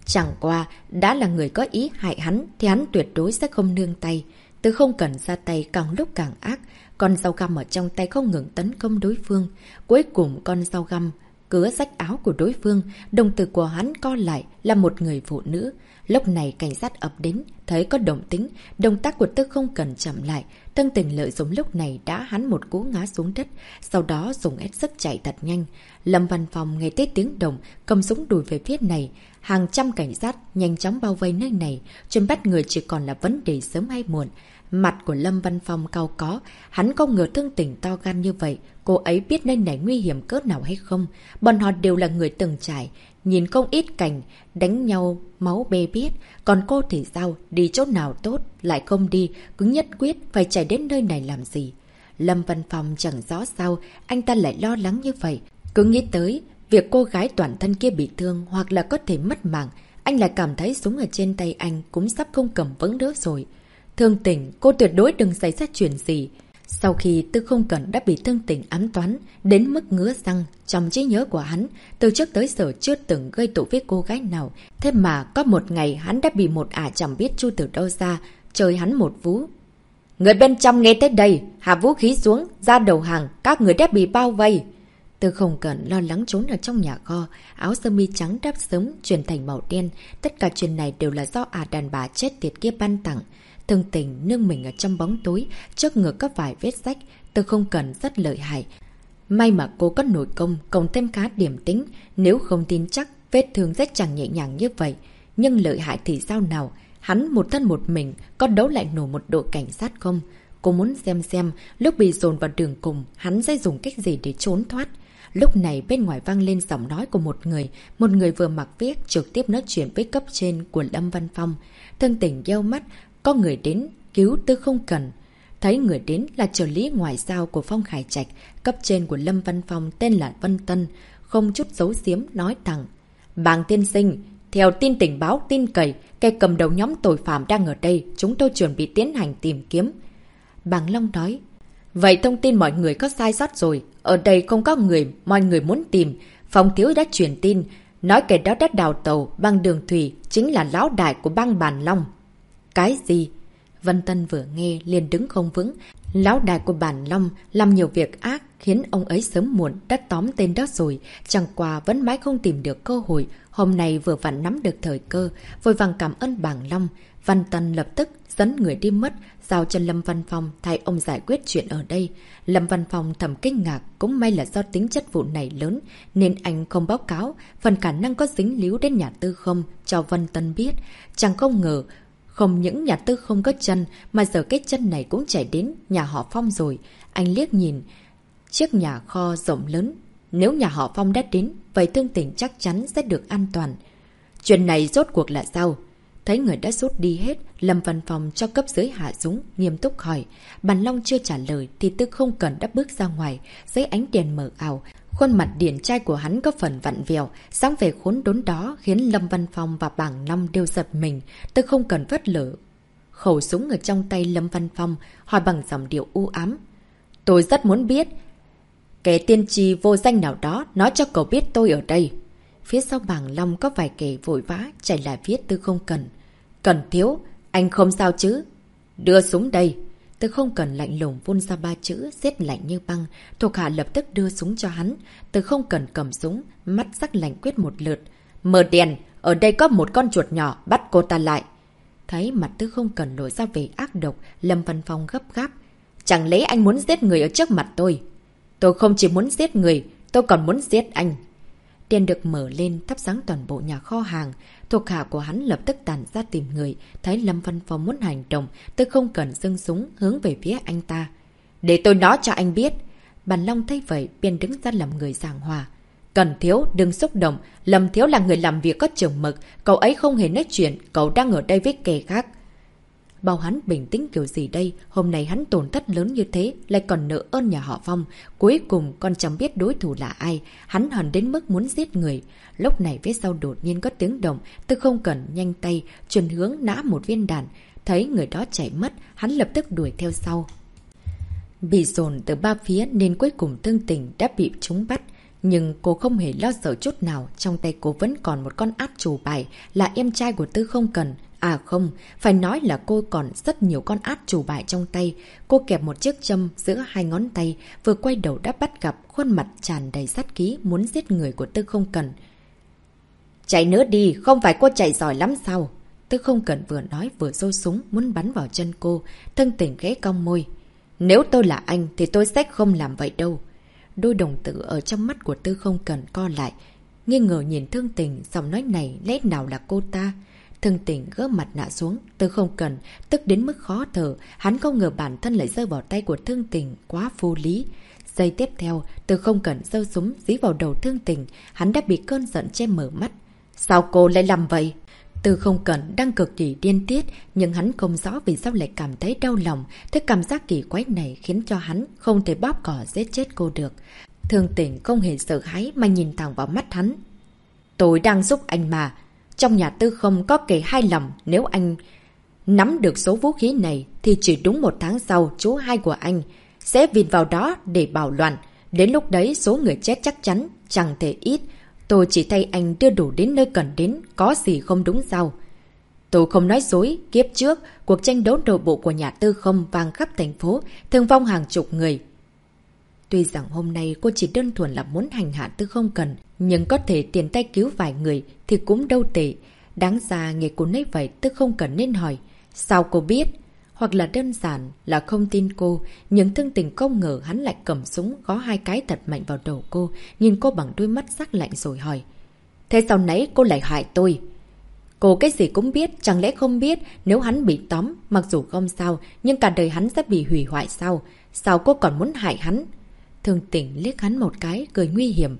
Chẳng qua, đã là người có ý hại hắn thì hắn tuyệt đối sẽ không nương tay. Tư Không Cẩn ra tay càng lúc càng ác, con dao găm ở trong tay không ngừng tấn công đối phương. Cuối cùng con dao găm cứa rách áo của đối phương, đồng tử của hắn co lại là một người phụ nữ. Lúc này cảnh sát ập đến, thấy có động tĩnh, động tác của Tư Không Cẩn chậm lại. Thân Tình lợi dụng lúc này đã hắn một cú ngã xuống đất, sau đó dùng hết sức chạy thật nhanh. Lâm Văn Phong nghe thấy tiếng động, cầm súng đuổi về phía này. Hàng trăm cảnh sát nhanh chóng bao vây nơi này, chuyện bắt người chỉ còn là vấn đề sớm hay muộn. Mặt của Lâm Văn Phong cau có, hắn không ngờ Thương Tình to gan như vậy. Cô ấy biết nơi này nguy hiểm cỡ nào hay không? Bọn họ đều là người từng trải, nhìn không ít cảnh đánh nhau máu bê biết. Còn cô thì sao? Đi chỗ nào tốt lại không đi, cứ nhất quyết phải chạy đến nơi này làm gì? Lâm Văn Phong chẳng rõ sao anh ta lại lo lắng như vậy. Cứ nghĩ tới việc cô gái toàn thân kia bị thương hoặc là có thể mất mạng, anh lại cảm thấy súng ở trên tay anh cũng sắp không cầm vững nữa rồi. Thương Tình, cô tuyệt đối đừng xảy ra chuyện gì. Sau khi Tư Không Cẩn đã bị Thương Tình ám toán đến mức ngứa răng, trong trí nhớ của hắn, từ trước tới giờ chưa từng gây tội với cô gái nào. Thế mà có một ngày hắn đã bị một ả chẳng biết chui từ đâu ra, chơi hắn một vú. Người bên trong nghe tới đây, hạ vũ khí xuống, ra đầu hàng, các người đã bị bao vây. Tư Không Cẩn lo lắng trốn ở trong nhà kho, áo sơ mi trắng đắp sớm chuyển thành màu đen. Tất cả chuyện này đều là do đàn bà chết tiệt kia ban tặng. Thương Tình nương mình ở trong bóng tối, trước ngực có vài vết rách. Tư Không Cẩn rất lợi hại. May mà cô có nội công, cộng thêm khá điểm tính. Nếu không tin chắc, vết thương rất chẳng nhẹ nhàng như vậy. Nhưng lợi hại thì sao nào? Hắn một thân một mình, có đấu lại nổi một đội cảnh sát không? Cô muốn xem lúc bị dồn vào đường cùng, hắn sẽ dùng cách gì để trốn thoát. Lúc này bên ngoài vang lên giọng nói của một người vừa mặc vest trực tiếp nói chuyện với cấp trên của Lâm Văn Phong. Thương Tình gieo mắt, có người đến cứu Tư Không Cẩn. Thấy người đến là trợ lý ngoại giao của Phong Khải Trạch, cấp trên của Lâm Văn Phong tên là Vân Tân, không chút giấu giếm nói thẳng: Bàng tiên sinh, theo tin tình báo tin cậy, kẻ cầm đầu nhóm tội phạm đang ở đây, chúng tôi chuẩn bị tiến hành tìm kiếm. Bàng Long nói: Vậy thông tin mọi người có sai sót rồi, ở đây không có người mọi người muốn tìm. Phong thiếu đã truyền tin, nói kẻ đó đã đào tàu bằng đường thủy, chính là lão đại của bang Bàn Long. Cái gì? Vân Tân vừa nghe liền đứng không vững. Lão đại của Bàn Long làm nhiều việc ác khiến ông ấy sớm muộn đã tóm tên đó rồi, chẳng qua vẫn mãi không tìm được cơ hội. Hôm nay vừa vặn nắm được thời cơ, vội vàng cảm ơn Bàng Long. Vân Tân lập tức dẫn người đi mất, giao cho Lâm Văn Phong thay ông giải quyết chuyện ở đây. Lâm Văn Phong thầm kinh ngạc, cũng may là do tính chất vụ này lớn nên anh không báo cáo, phần khả năng có dính líu đến nhà Tư Không cho Vân Tân biết. Chẳng không ngờ không những nhà Tư Không có chân, mà giờ cái chân này cũng chạy đến nhà họ Phong rồi. Anh liếc nhìn chiếc nhà kho rộng lớn. Nếu nhà họ Phong đã đến, vậy Thương Tình chắc chắn sẽ được an toàn. Chuyện này rốt cuộc là sao? Thấy người đã rút đi hết, Lâm Văn Phong cho cấp dưới hạ súng, nghiêm túc hỏi. Bàn Long chưa trả lời thì Tư Không Cẩn đã bước ra ngoài, dưới ánh đèn mờ ảo. Khuôn mặt điển trai của hắn có phần vặn vẹo, sáng về khốn đốn đó khiến Lâm Văn Phong và Bàng Long đều giật mình. Tư Không Cẩn vất lở khẩu súng ở trong tay Lâm Văn Phong, hỏi bằng giọng điệu u ám: Tôi rất muốn biết, kẻ tiên tri vô danh nào đó nói cho cậu biết tôi ở đây. Phía sau Bàng Long có vài kẻ vội vã chạy lại phía Tư Không Cẩn. Cẩn thiếu, anh không sao chứ? Đưa súng đây. Tư Không Cẩn lạnh lùng vun ra 3 chữ, rét lạnh như băng. Thuộc hạ lập tức đưa súng cho hắn. Tư Không Cẩn cầm súng, mắt sắc lạnh quyết một lượt. Mở đèn, ở đây có một con chuột nhỏ, bắt cô ta lại. Thấy mặt Tư Không Cẩn nổi ra về ác độc, Lâm Văn Phong gấp gáp. Chẳng lẽ anh muốn giết người ở trước mặt tôi? Tôi không chỉ muốn giết người, tôi còn muốn giết anh. Đèn được mở lên, thắp sáng toàn bộ nhà kho hàng. Thuộc hạ của hắn lập tức tản ra tìm người. Thấy Lâm Văn Phong muốn hành động, Tư Không Cẩn giương súng hướng về phía anh ta. Để tôi nói cho anh biết. Bàn Long thấy vậy,便đứng ra làm người giảng hòa. Cẩn thiếu, đừng xúc động. Lâm thiếu là người làm việc có chừng mực. Cậu ấy không hề nói chuyện, cậu đang ở đây với kẻ khác. Bảo hắn bình tĩnh kiểu gì đây? Hôm nay hắn tổn thất lớn như thế, lại còn nợ ơn nhà họ Phong. Cuối cùng còn chẳng biết đối thủ là ai. Hắn hận đến mức muốn giết người. Lúc này phía sau đột nhiên có tiếng động. Tư Không Cẩn nhanh tay chuyển hướng nã một viên đạn. Thấy người đó chạy mất, hắn lập tức đuổi theo sau. Bị dồn từ ba phía nên cuối cùng Thương Tình đã bị chúng bắt. Nhưng cô không hề lo sợ chút nào, trong tay cô vẫn còn một con át chủ bài là em trai của Tư Không Cần. À không, phải nói là cô còn rất nhiều con át chủ bài trong tay. Cô kẹp một chiếc châm giữa hai ngón tay, vừa quay đầu đã bắt gặp khuôn mặt tràn đầy sát khí muốn giết người của Tư Không Cần. Chạy nữa đi, không phải cô chạy giỏi lắm sao? Tư Không Cần vừa nói vừa giơ súng muốn bắn vào chân cô. Thương Tình khẽ cong môi. Nếu tôi là anh thì tôi sẽ không làm vậy đâu. Đôi đồng tử ở trong mắt của Tư Không Cần co lại. Nghi ngờ nhìn Thương Tình, giọng nói này lẽ nào là cô ta? Thương Tình gỡ mặt nạ xuống. Tư Không Cần tức đến mức khó thở. Hắn không ngờ bản thân lại rơi vào tay của Thương Tình, quá vô lý. Giây tiếp theo, Tư Không Cần giơ súng dí vào đầu Thương Tình. Hắn đã bị cơn giận che mở mắt. Sao cô lại làm vậy? Tư Không Cần đang cực kỳ điên tiết, nhưng hắn không rõ vì sao lại cảm thấy đau lòng. Thế cảm giác kỳ quái này khiến cho hắn không thể bóp cỏ giết chết cô được. Thương Tình không hề sợ hãi mà nhìn thẳng vào mắt hắn. Tôi đang giúp anh mà. Trong nhà Tư không có kể hai lòng, nếu anh nắm được số vũ khí này thì chỉ đúng 1 tháng sau chú hai của anh sẽ vịt vào đó để bảo loạn. Đến lúc đấy số người chết chắc chắn chẳng thể ít. Tôi chỉ thay anh đưa đủ đến nơi cần đến, có gì không đúng sao? Tôi không nói dối, kiếp trước, cuộc tranh đấu nội bộ của nhà Tư không vang khắp thành phố, thương vong hàng chục người. Tuy rằng hôm nay cô chỉ đơn thuần là muốn hành hạ Tư Không Cần, nhưng có thể tiền tay cứu vài người thì cũng đâu tệ. Đáng ra nghe cô nói vậy Tư Không Cần nên hỏi, sao cô biết? Hoặc là đơn giản là không tin cô, nhưng Thương Tình không ngờ hắn lại cầm súng gõ 2 cái thật mạnh vào đầu cô, nhìn cô bằng đôi mắt sắc lạnh rồi hỏi. Thế sao nãy cô lại hại tôi? Cô cái gì cũng biết, chẳng lẽ không biết nếu hắn bị tóm, mặc dù không sao, nhưng cả đời hắn sẽ bị hủy hoại sao? Sao cô còn muốn hại hắn? Thương Tình liếc hắn một cái, cười nguy hiểm.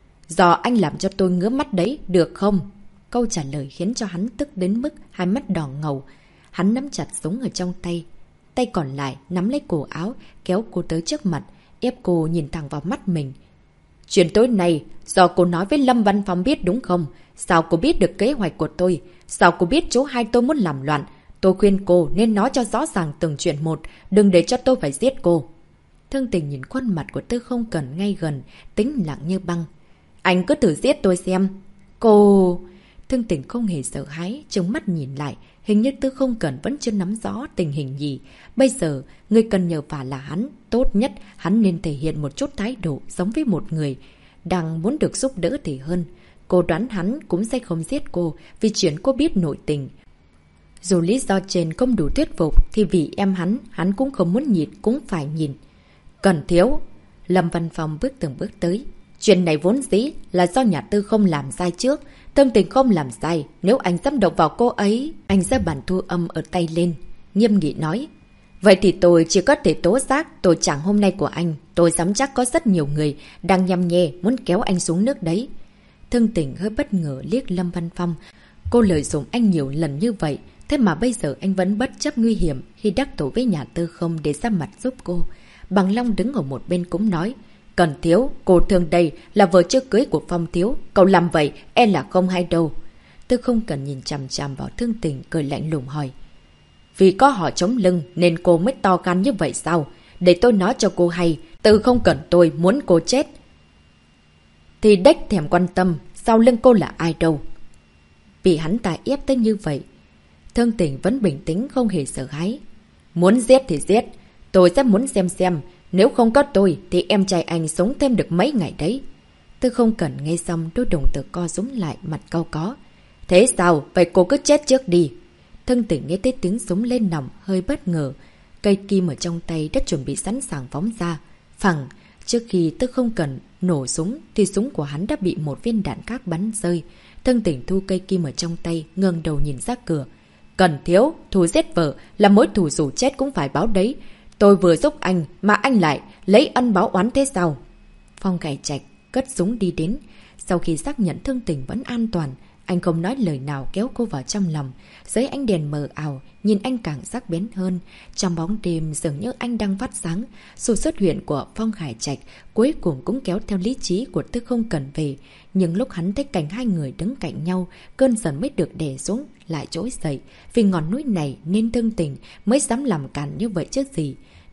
Do anh làm cho tôi ngứa mắt đấy, được không? Câu trả lời khiến cho hắn tức đến mức hai mắt đỏ ngầu. Hắn nắm chặt súng ở trong tay. Tay còn lại nắm lấy cổ áo, kéo cô tới trước mặt, ép cô nhìn thẳng vào mắt mình. Chuyện tối nay do cô nói với Lâm Văn Phong biết đúng không? Sao cô biết được kế hoạch của tôi? Sao cô biết chú hai tôi muốn làm loạn? Tôi khuyên cô nên nói cho rõ ràng từng chuyện một, đừng để cho tôi phải giết cô. Thương Tình nhìn khuôn mặt của Tư Không Cần ngay gần, tĩnh lặng như băng. Anh cứ thử giết tôi xem. Cô... Thương Tình không hề sợ hãi, trông mắt nhìn lại. Hình như Tư Không Cần vẫn chưa nắm rõ tình hình gì. Bây giờ, người cần nhờ vả là hắn. Tốt nhất, hắn nên thể hiện một chút thái độ giống với một người đang muốn được giúp đỡ thì hơn. Cô đoán hắn cũng sẽ không giết cô vì chuyện cô biết nội tình. Dù lý do trên không đủ thuyết phục thì vì em hắn cũng không muốn nhịn cũng phải nhìn. Cần thiếu. Lâm Văn Phong bước từng bước tới. Chuyện này vốn dĩ là do nhà Tư không làm sai trước. Thương Tình không làm sai. Nếu anh dám động vào cô ấy, anh ra bản thu âm ở tay lên. Nghiêm nghị nói. Vậy thì tôi chỉ có thể tố giác tội trạng hôm nay của anh. Tôi dám chắc có rất nhiều người đang nhăm nhe muốn kéo anh xuống nước đấy. Thương Tình hơi bất ngờ liếc Lâm Văn Phong. Cô lợi dụng anh nhiều lần như vậy. Thế mà bây giờ anh vẫn bất chấp nguy hiểm khi đắc tội với nhà Tư không để ra mặt giúp cô. Bằng Long đứng ở một bên cũng nói. Cần thiếu, cô thương đây là vợ trước cưới của Phong thiếu. Cậu làm vậy, e là không hay đâu. Tư Không Cần nhìn chằm chằm vào Thương Tình, cười lạnh lùng hỏi. Vì có họ chống lưng nên cô mới to gan như vậy sao? Để tôi nói cho cô hay, Tư Không Cần tôi muốn cô chết thì đếch thèm quan tâm sau lưng cô là ai đâu. Vì hắn ta ép tới như vậy, Thương Tình vẫn bình tĩnh không hề sợ hãi. Muốn giết thì giết, tôi sẽ muốn xem nếu không có tôi thì em trai anh sống thêm được mấy ngày đấy. Tư Không Cần nghe xong đôi đồng tử co rúm lại, mặt cau có. Thế sao? Vậy cô cứ chết trước đi. Thương Tình nghe thấy tiếng súng lên nòng, hơi bất ngờ. Cây kim ở trong tay đã chuẩn bị sẵn sàng phóng ra. Phẳng, trước khi Tư Không Cần nổ súng thì súng của hắn đã bị một viên đạn khác bắn rơi. Thương Tình thu cây kim ở trong tay, ngẩng đầu nhìn ra cửa. Cần thiếu, thù giết vợ là mối thù dù chết cũng phải báo đấy. Tôi vừa giúp anh mà anh lại lấy ân báo oán thế sao? Phong Khải Trạch cất súng đi đến. Sau khi xác nhận Thương Tình vẫn an toàn, anh không nói lời nào kéo cô vào trong lòng. Dưới ánh đèn mờ ảo, nhìn anh càng sắc bén hơn. Trong bóng đêm dường như anh đang phát sáng. Sự xuất hiện của Phong Khải Trạch cuối cùng cũng kéo theo lý trí của Tư Không Cần về. Nhưng lúc hắn thấy cảnh hai người đứng cạnh nhau, cơn giận mới được đè xuống, lại trỗi dậy. Vì ngọn núi này nên Thương Tình mới dám làm cản như vậy chứ gì.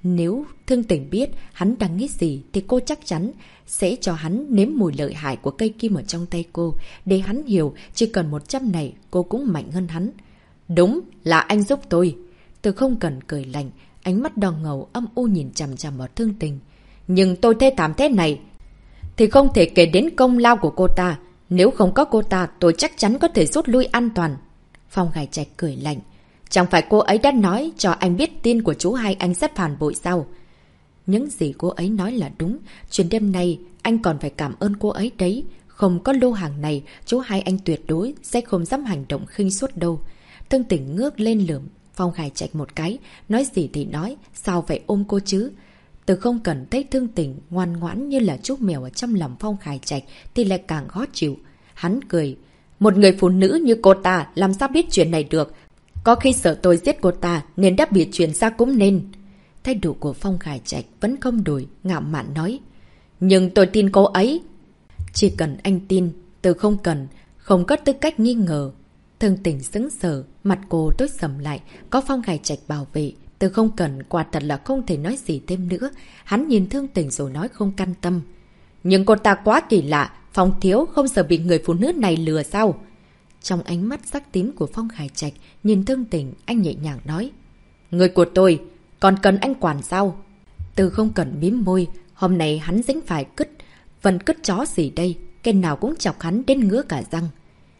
Nếu Thương Tình biết hắn đang nghĩ gì thì cô chắc chắn sẽ cho hắn nếm mùi lợi hại của cây kim ở trong tay cô, để hắn hiểu chỉ cần 100 này cô cũng mạnh hơn hắn. Đúng là anh giúp tôi. Từ Không Cần cười lạnh, ánh mắt đỏ ngầu âm u nhìn chằm chằm vào Thương Tình. Nhưng tôi thê thảm thế này thì không thể kể đến công lao của cô ta. Nếu không có cô ta, tôi chắc chắn có thể rút lui an toàn. Phong Khải Trạch cười lạnh. Chẳng phải cô ấy đã nói cho anh biết tin của chú hai anh sẽ phản bội sao? Những gì cô ấy nói là đúng. Chuyện đêm nay anh còn phải cảm ơn cô ấy đấy. Không có lô hàng này, chú hai anh tuyệt đối sẽ không dám hành động khinh suất đâu. Thương Tình ngước lên lườm Phong Khải Trạch một cái. Nói gì thì nói, sao phải ôm cô chứ? Từ Không Cần thấy Thương Tình ngoan ngoãn như là chú mèo ở trong lòng Phong Khải Trạch thì lại càng khó chịu. Hắn cười. Một người phụ nữ như cô ta làm sao biết chuyện này được? Có khi sợ tôi giết cô ta nên đã bị chuyện ra cũng nên. Thái độ của Phong Khải Trạch vẫn không đổi, ngạo mạn nói. Nhưng tôi tin cô ấy. Chỉ cần anh tin, Từ Không Cần không có tư cách nghi ngờ. Thương Tình sững sờ, mặt cô tối sầm lại, có Phong Khải Trạch bảo vệ. Từ Không Cần quả thật là không thể nói gì thêm nữa. Hắn nhìn Thương Tình rồi nói không can tâm. Nhưng cô ta quá kỳ lạ, Phong thiếu không sợ bị người phụ nữ này lừa sao? Trong ánh mắt sắc tím của Phong Khải Trạch, nhìn Thương Tình, anh nhẹ nhàng nói. Người của tôi, còn cần anh quản sao? Từ Không Cần mím môi, hôm nay hắn dính phải cứt. Vẫn cứt chó gì đây, cái nào cũng chọc hắn đến ngứa cả răng.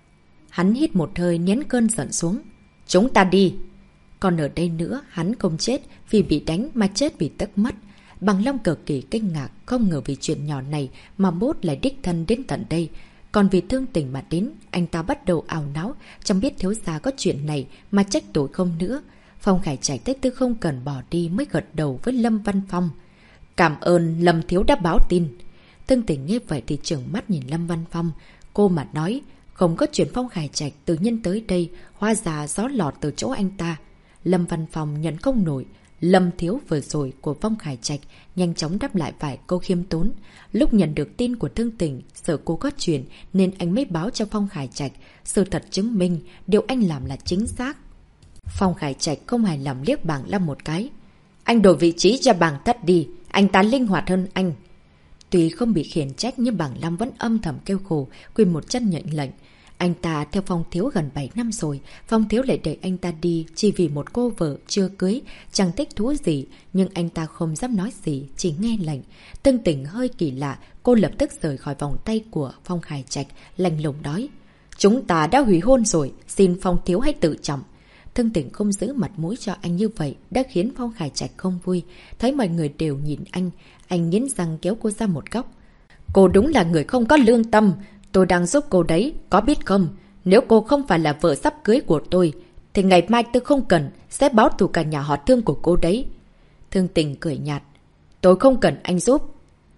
Hắn hít một hơi nén cơn giận xuống. Chúng ta đi. Còn ở đây nữa, hắn không chết vì bị đánh mà chết vì tức mất. Bằng Long cực kỳ kinh ngạc, không ngờ vì chuyện nhỏ này mà Bốt lại đích thân đến tận đây. Còn vì Thương Tình mà đến, anh ta bắt đầu ảo não, chẳng biết thiếu gia có chuyện này mà trách tội không nữa. Phong Khải Trạch thấy Từ Không Cần bỏ đi mới gật đầu với Lâm Văn Phong. Cảm ơn Lâm thiếu đã báo tin. Thương Tình nghe vậy thì trợn mắt nhìn Lâm Văn Phong. Cô mà nói, không có chuyện Phong Khải Trạch tự nhiên tới đây, hóa ra gió lọt từ chỗ anh ta. Lâm Văn Phong nhận không nổi. Lâm thiếu vừa rồi của Phong Khải Trạch nhanh chóng đáp lại vài câu khiêm tốn. Lúc nhận được tin của Thương Tình, sợ cô có chuyện nên anh mới báo cho Phong Khải Trạch. Sự thật chứng minh điều anh làm là chính xác. Phong Khải Trạch không hài lòng liếc Bàng Lâm một cái. Anh đổi vị trí cho Bàng Thất đi, anh ta linh hoạt hơn anh. Tuy không bị khiển trách nhưng Bàng Lâm vẫn âm thầm kêu khổ, quỳ một chân nhận lệnh. Anh ta theo Phong thiếu gần 7 năm rồi, Phong thiếu lại đẩy anh ta đi chỉ vì một cô vợ chưa cưới, chẳng thích thú gì, nhưng anh ta không dám nói gì, chỉ nghe lệnh. Thương Tình hơi kỳ lạ, cô lập tức rời khỏi vòng tay của Phong Khải Trạch, lạnh lùng nói. Chúng ta đã hủy hôn rồi, xin Phong thiếu hãy tự trọng. Thương Tình không giữ mặt mũi cho anh như vậy đã khiến Phong Khải Trạch không vui. Thấy mọi người đều nhìn anh nghiến răng kéo cô ra một góc. Cô đúng là người không có lương tâm. Tôi đang giúp cô đấy, có biết không? Nếu cô không phải là vợ sắp cưới của tôi, thì ngày mai tôi không cần, sẽ báo thù cả nhà họ Thương của cô đấy. Thương Tình cười nhạt. Tôi không cần anh giúp.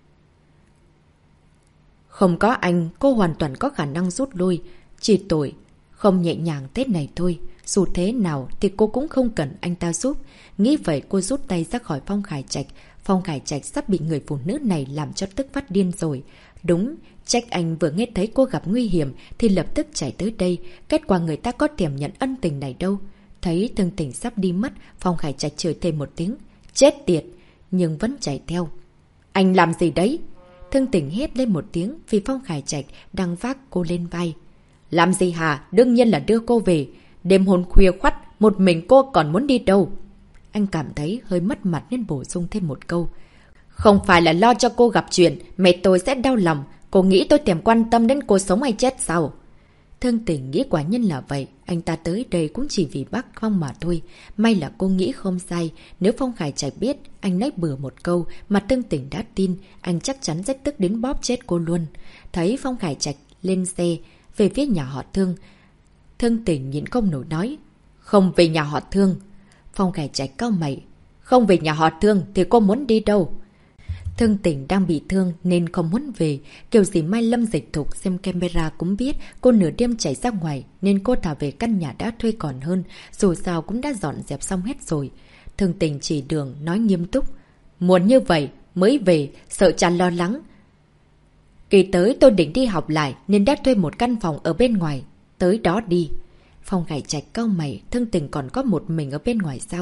Không có anh, cô hoàn toàn có khả năng rút lui. Chỉ tội, không nhẹ nhàng thế này thôi. Dù thế nào thì cô cũng không cần anh ta giúp. Nghĩ vậy cô rút tay ra khỏi Phong Khải Trạch. Phong Khải Trạch sắp bị người phụ nữ này làm cho tức phát điên rồi. Đúng, trách anh vừa nghe thấy cô gặp nguy hiểm thì lập tức chạy tới đây. Kết quả người ta có thèm nhận ân tình này đâu. Thấy Thương Tình sắp đi mất, Phong Khải Trạch chửi thêm một tiếng. Chết tiệt! Nhưng vẫn chạy theo. Anh làm gì đấy? Thương Tình hét lên một tiếng vì Phong Khải Trạch đang vác cô lên vai. Làm gì hả? Đương nhiên là đưa cô về. Đêm hôn khuya khoắt, một mình cô còn muốn đi đâu? Anh cảm thấy hơi mất mặt nên bổ sung thêm một câu. Không phải là lo cho cô gặp chuyện, mẹ tôi sẽ đau lòng. Cô nghĩ tôi thèm quan tâm đến cô sống hay chết sao? Thương Tình nghĩ quả nhân là vậy. Anh ta tới đây cũng chỉ vì bác Phong mà thôi. May là cô nghĩ không sai. Nếu Phong Khải Trạch biết anh nói bừa một câu mà Thương Tình đã tin, anh chắc chắn rất tức đến bóp chết cô luôn. Thấy Phong Khải Trạch lên xe về phía nhà họ Thương, Thương Tình nhịn không nổi nói. Không về nhà họ Thương. Phong Khải Trạch cau mày. Không về nhà họ Thương thì cô muốn đi đâu? Thương Tình đang bị thương nên không muốn về. Kiểu gì Mai Lâm dịch thục xem camera cũng biết cô nửa đêm chạy ra ngoài nên cô thả về căn nhà đã thuê còn hơn. Dù sao cũng đã dọn dẹp xong hết rồi. Thương Tình chỉ đường nói nghiêm túc. Muốn như vậy mới về, sợ cha lo lắng. Kỳ tới tôi định đi học lại nên đã thuê một căn phòng ở bên ngoài. Tới đó đi. Phong Khải Trạch cau mày, Thương Tình còn có một mình ở bên ngoài sao?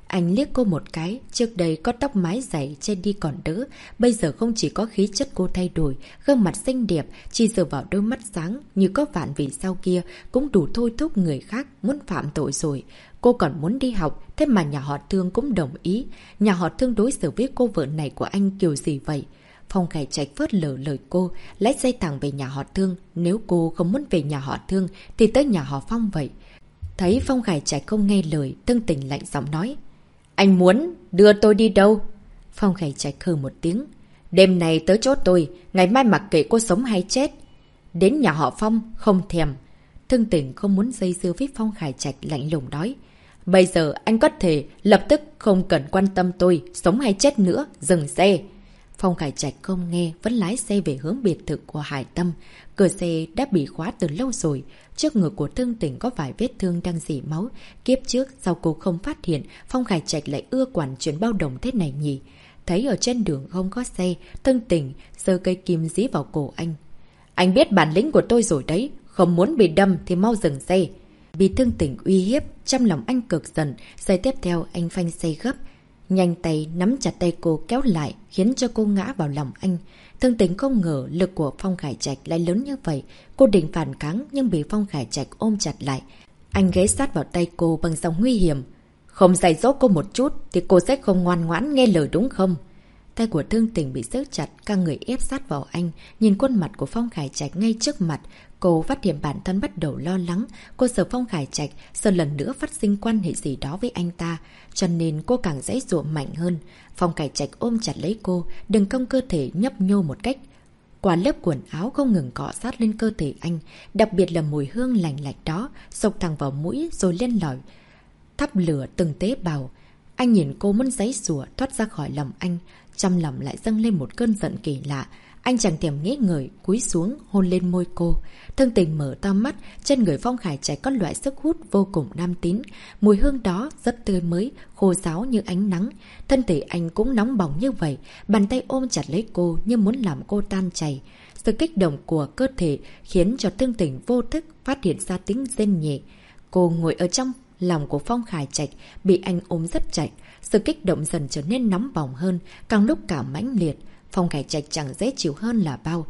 Anh liếc cô một cái, trước đây có tóc mái dày che đi còn đỡ, bây giờ không chỉ có khí chất cô thay đổi, gương mặt xinh đẹp, chỉ dựa vào đôi mắt sáng như có vạn vì sao kia cũng đủ thôi thúc người khác muốn phạm tội rồi. Cô còn muốn đi học, thế mà nhà họ Thương cũng đồng ý. Nhà họ Thương đối xử với cô vợ này của anh kiểu gì vậy? Phong Khải Trạch phớt lờ lời cô, lái xe thẳng về nhà họ Thương. Nếu cô không muốn về nhà họ Thương thì tới nhà họ Phong vậy. Thấy Phong Khải Trạch không nghe lời, Thương Tình lạnh giọng nói. Anh muốn đưa tôi đi đâu? Phong Khải Trạch hừ một tiếng. Đêm này tới chỗ tôi, ngày mai mặc kệ cô sống hay chết. Đến nhà họ Phong, không thèm. Thương Tình không muốn dây dưa với Phong Khải Trạch lạnh lùng nói. Bây giờ anh có thể lập tức không cần quan tâm tôi, sống hay chết nữa, dừng xe. Phong Khải Trạch không nghe, vẫn lái xe về hướng biệt thự của Hải Tâm. Cửa xe đã bị khóa từ lâu rồi. Trước ngực của Thương Tình có vài vết thương đang rỉ máu. Kiếp trước, sao cô không phát hiện, Phong Khải Trạch lại ưa quản chuyện bao đồng thế này nhỉ? Thấy ở trên đường không có xe, Thương Tình giơ cây kim dí vào cổ anh. Anh biết bản lĩnh của tôi rồi đấy, không muốn bị đâm thì mau dừng xe. Bị Thương Tình uy hiếp, trong lòng anh cực giận, giây tiếp theo anh phanh xe gấp. Nhanh tay nắm chặt tay cô kéo lại, khiến cho cô ngã vào lòng anh. Thương Tình không ngờ lực của Phong Khải Trạch lại lớn như vậy. Cô định phản kháng nhưng bị Phong Khải Trạch ôm chặt lại. Anh ghé sát vào tay cô bằng giọng nguy hiểm. Không dạy dỗ cô một chút thì cô sẽ không ngoan ngoãn nghe lời đúng không? Tay của Thương Tình bị giữ chặt, các người ép sát vào anh. Nhìn khuôn mặt của Phong Khải Trạch ngay trước mặt, cô phát hiện bản thân bắt đầu lo lắng. Cô sợ Phong Khải Trạch sợ lần nữa phát sinh quan hệ gì đó với anh ta, cho nên cô càng giãy giụa mạnh hơn. Phong Khải Trạch ôm chặt lấy cô, đường cong cơ thể nhấp nhô một cách. Qua lớp quần áo không ngừng cọ sát lên cơ thể anh, đặc biệt là mùi hương lành lạnh đó, xộc thẳng vào mũi rồi lên lỏi, thắp lửa từng tế bào. Anh nhìn cô muốn giãy giụa thoát ra khỏi lòng anh, trong lòng lại dâng lên một cơn giận kỳ lạ. Anh chẳng thèm nghĩ ngợi, cúi xuống hôn lên môi cô. Thương Tình mở to mắt, trên người Phong Khải Trạch có loại sức hút vô cùng nam tín. Mùi hương đó rất tươi mới, khô ráo như ánh nắng. Thân thể anh cũng nóng bỏng như vậy, bàn tay ôm chặt lấy cô như muốn làm cô tan chảy. Sự kích động của cơ thể khiến cho Thương Tình vô thức phát hiện ra tiếng rên nhẹ. Cô ngồi ở trong lòng của Phong Khải Trạch, bị anh ôm rất chặt. Sự kích động dần trở nên nóng bỏng hơn, càng lúc càng mãnh liệt. Phong Khải Trạch chẳng dễ chịu hơn là bao.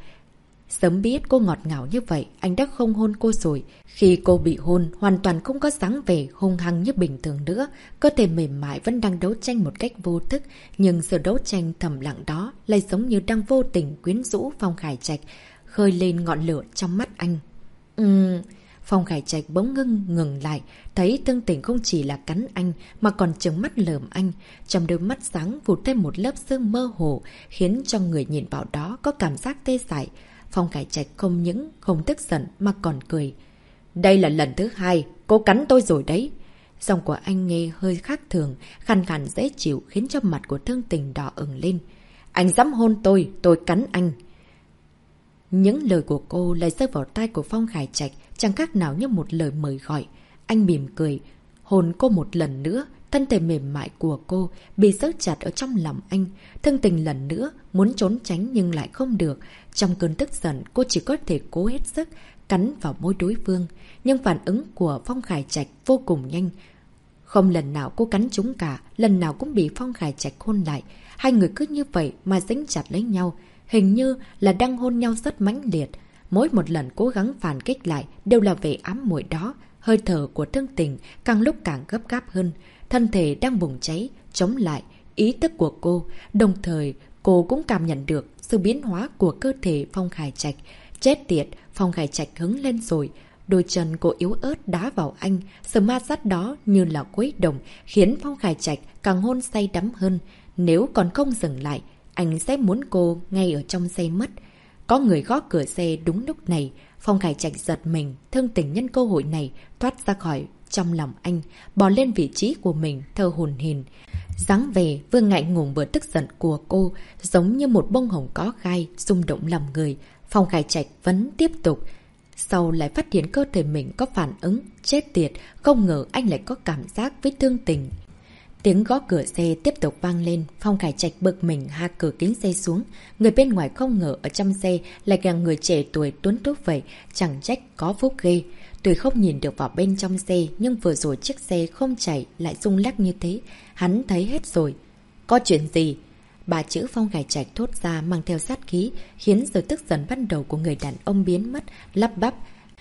Sớm biết cô ngọt ngào như vậy, anh đã không hôn cô rồi. Khi cô bị hôn, hoàn toàn không có dáng vẻ hung hăng như bình thường nữa. Cơ thể mềm mại vẫn đang đấu tranh một cách vô thức, nhưng sự đấu tranh thầm lặng đó lại giống như đang vô tình quyến rũ Phong Khải Trạch, khơi lên ngọn lửa trong mắt anh. Phong Khải Trạch bỗng ngừng lại, thấy Thương Tình không chỉ là cắn anh mà còn trừng mắt lườm anh. Trong đôi mắt sáng vụt thêm một lớp sương mơ hồ, khiến cho người nhìn vào đó có cảm giác tê dại. Phong Khải Trạch không những không tức giận mà còn cười. Đây là lần thứ 2, cô cắn tôi rồi đấy. Giọng của anh nghe hơi khác thường, khàn khàn dễ chịu khiến cho mặt của Thương Tình đỏ ửng lên. Anh dám hôn tôi cắn anh. Những lời của cô lại rơi vào tai của Phong Khải Trạch, chẳng khác nào như một lời mời gọi. Anh mỉm cười, hôn cô một lần nữa. Thân thể mềm mại của cô bị giữ chặt ở trong lòng anh. Thương Tình lần nữa muốn trốn tránh nhưng lại không được. Trong cơn tức giận, cô chỉ có thể cố hết sức cắn vào môi đối phương. Nhưng phản ứng của Phong Khải Trạch vô cùng nhanh. Không lần nào cô cắn trúng cả, lần nào cũng bị Phong Khải Trạch hôn lại. Hai người cứ như vậy mà dính chặt lấy nhau, hình như là đang hôn nhau rất mãnh liệt. Mỗi một lần cố gắng phản kích lại đều là về ám muội đó. Hơi thở của Thương Tình càng lúc càng gấp gáp hơn. Thân thể đang bùng cháy, chống lại ý thức của cô. Đồng thời, cô cũng cảm nhận được sự biến hóa của cơ thể Phong Khải Trạch. Chết tiệt, Phong Khải Trạch hứng lên rồi. Đôi chân cô yếu ớt đá vào anh. Sự ma sát đó như là quấy động, khiến Phong Khải Trạch càng hôn say đắm hơn. Nếu còn không dừng lại, anh sẽ muốn cô ngay ở trong xe mất. Có người gõ cửa xe đúng lúc này. Phong Khải Trạch giật mình, Thương Tình nhân cơ hội này thoát ra khỏi trong lòng anh, bò lên vị trí của mình, thở hổn hển. Dáng vẻ vừa ngại ngùng vừa tức giận của cô, giống như một bông hồng có gai, rung động lòng người. Phong Khải Trạch vẫn tiếp tục. Sau lại phát hiện cơ thể mình có phản ứng, chết tiệt, không ngờ anh lại có cảm giác với Thương Tình. Tiếng gõ cửa xe tiếp tục vang lên, Phong Khải Trạch bực mình hạ cửa kính xe xuống. Người bên ngoài không ngờ ở trong xe lại là người trẻ tuổi tuấn tú vậy, chẳng trách có phúc ghê. Tuy không nhìn được vào bên trong xe, nhưng vừa rồi chiếc xe không chạy lại rung lắc như thế. Hắn thấy hết rồi. Có chuyện gì? Ba chữ Phong Khải Trạch thốt ra mang theo sát khí, khiến sự tức giận ban đầu của người đàn ông biến mất, lắp bắp.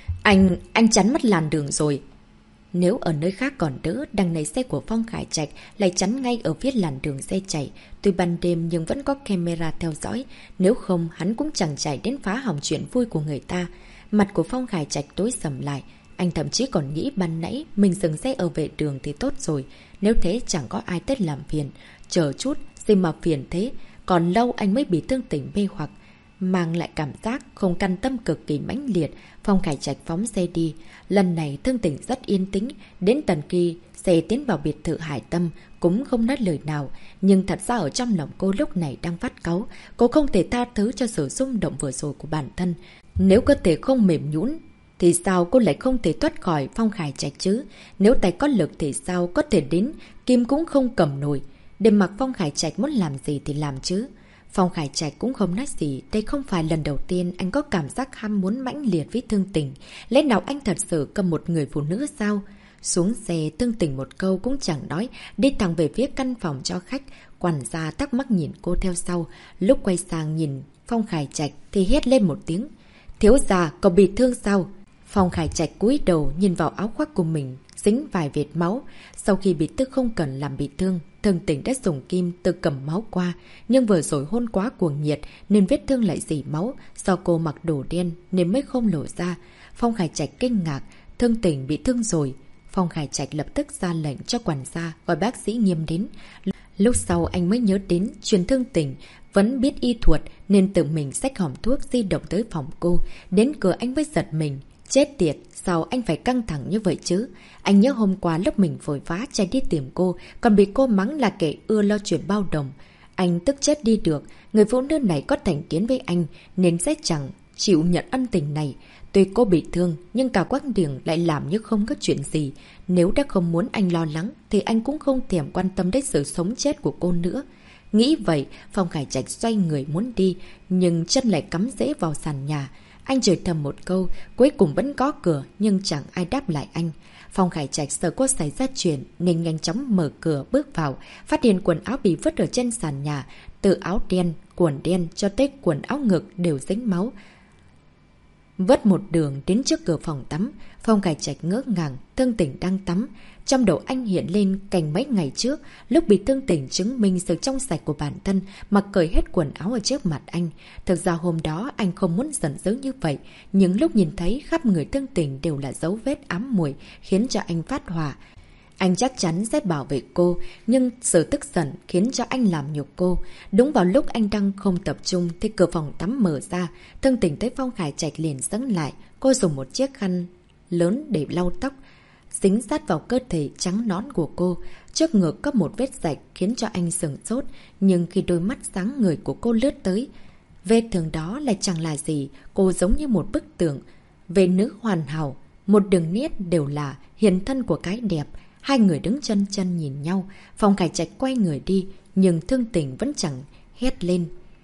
Anh chắn mất làn đường rồi. Nếu ở nơi khác còn đỡ, đằng này xe của Phong Khải Trạch lại chắn ngay ở phía làn đường xe chạy. Tuy ban đêm nhưng vẫn có camera theo dõi, nếu không hắn cũng chẳng chạy đến phá hỏng chuyện vui của người ta. Mặt của Phong Khải Trạch tối sầm lại, anh thậm chí còn nghĩ ban nãy mình dừng xe ở vệ đường thì tốt rồi, nếu thế chẳng có ai tới làm phiền. Chờ chút, gì mà phiền thế, còn lâu anh mới bị Thương Tỉnh mê hoặc. Mang lại cảm giác không căn tâm cực kỳ mãnh liệt, Phong Khải Trạch phóng xe đi. Lần này Thương Tỉnh rất yên tĩnh, đến tận khi xe tiến vào biệt thự Hải Tâm cũng không nói lời nào. Nhưng thật ra ở trong lòng cô lúc này đang phát cáu, cô không thể tha thứ cho sự rung động vừa rồi của bản thân. Nếu cơ thể không mềm nhũn thì sao cô lại không thể thoát khỏi Phong Khải Trạch chứ? Nếu tay có lực thì sao có thể đến kim cũng không cầm nổi. Để mặc Phong Khải Trạch muốn làm gì thì làm chứ. Phong Khải Trạch cũng không nói gì, đây không phải lần đầu tiên anh có cảm giác ham muốn mãnh liệt với Thương Tỉnh. Lẽ nào anh thật sự cầm một người phụ nữ sao? Xuống xe, Thương Tỉnh một câu cũng chẳng nói, đi thẳng về phía căn phòng cho khách. Quản gia thắc mắc nhìn cô theo sau, lúc quay sang nhìn Phong Khải Trạch thì hét lên một tiếng. Thiếu gia, cậu bị thương sao? Phong Khải Trạch cúi đầu nhìn vào áo khoác của mình, dính vài vệt máu. Sau khi bị tức không cần làm bị thương, Thương Tỉnh đã dùng kim tự cầm máu qua, nhưng vừa rồi hôn quá cuồng nhiệt nên vết thương lại dỉ máu. Do cô mặc đồ đen nên mới không lộ ra. Phong Khải Trạch kinh ngạc, Thương Tỉnh bị thương rồi. Phong Khải Trạch lập tức ra lệnh cho quản gia gọi bác sĩ Nghiêm đến. Lúc sau anh mới nhớ đến chuyện Thương Tỉnh vẫn biết y thuật nên tự mình xách hòm thuốc di động tới phòng cô. Đến cửa anh mới giật mình. Chết tiệt, sao anh phải căng thẳng như vậy chứ? Anh nhớ hôm qua lúc mình vội vã chạy đi tìm cô, còn bị cô mắng là kẻ ưa lo chuyện bao đồng. Anh tức chết đi được, người phụ nữ này có thành kiến với anh nên sẽ chẳng chịu nhận ân tình này. Tuy cô bị thương, nhưng cả quãng đường lại làm như không có chuyện gì. Nếu đã không muốn anh lo lắng, thì anh cũng không thèm quan tâm đến sự sống chết của cô nữa. Nghĩ vậy, Phong Khải Trạch xoay người muốn đi, nhưng chân lại cắm rễ vào sàn nhà. Anh chửi thầm một câu, cuối cùng vẫn có cửa, nhưng chẳng ai đáp lại anh. Phong Khải Trạch sợ cô xảy ra chuyện nên nhanh chóng mở cửa bước vào, phát hiện quần áo bị vứt ở trên sàn nhà. Từ áo đen, quần đen cho tới quần áo ngực đều dính máu. Vớt một đường đến trước cửa phòng tắm, Phong Khải Trạch ngỡ ngàng, Thương Tỉnh đang tắm. Trong đầu anh hiện lên cảnh mấy ngày trước, lúc bị Thương Tỉnh chứng minh sự trong sạch của bản thân mà cởi hết quần áo ở trước mặt anh. Thực ra hôm đó anh không muốn giận dữ như vậy, nhưng lúc nhìn thấy khắp người Thương Tỉnh đều là dấu vết ám muội khiến cho anh phát hỏa. Anh chắc chắn sẽ bảo vệ cô, nhưng sự tức giận khiến cho anh làm nhục cô. Đúng vào lúc anh đang không tập trung thì cửa phòng tắm mở ra, Thương Tỉnh thấy Phong Khải Trạch liền dững lại. Cô dùng một chiếc khăn lớn để lau tóc, dính sát vào cơ thể trắng nõn của cô. Trước ngực có một vết rạch khiến cho anh sửng sốt, nhưng khi đôi mắt sáng người của cô lướt tới, vết thương đó lại chẳng là gì. Cô giống như một bức tượng về nữ hoàn hảo, một đường nét đều là hiện thân của cái đẹp. Hai người đứng chân chân nhìn nhau. Phong Khải Trạch quay người đi, nhưng Thương Tỉnh vẫn chẳng hét lên.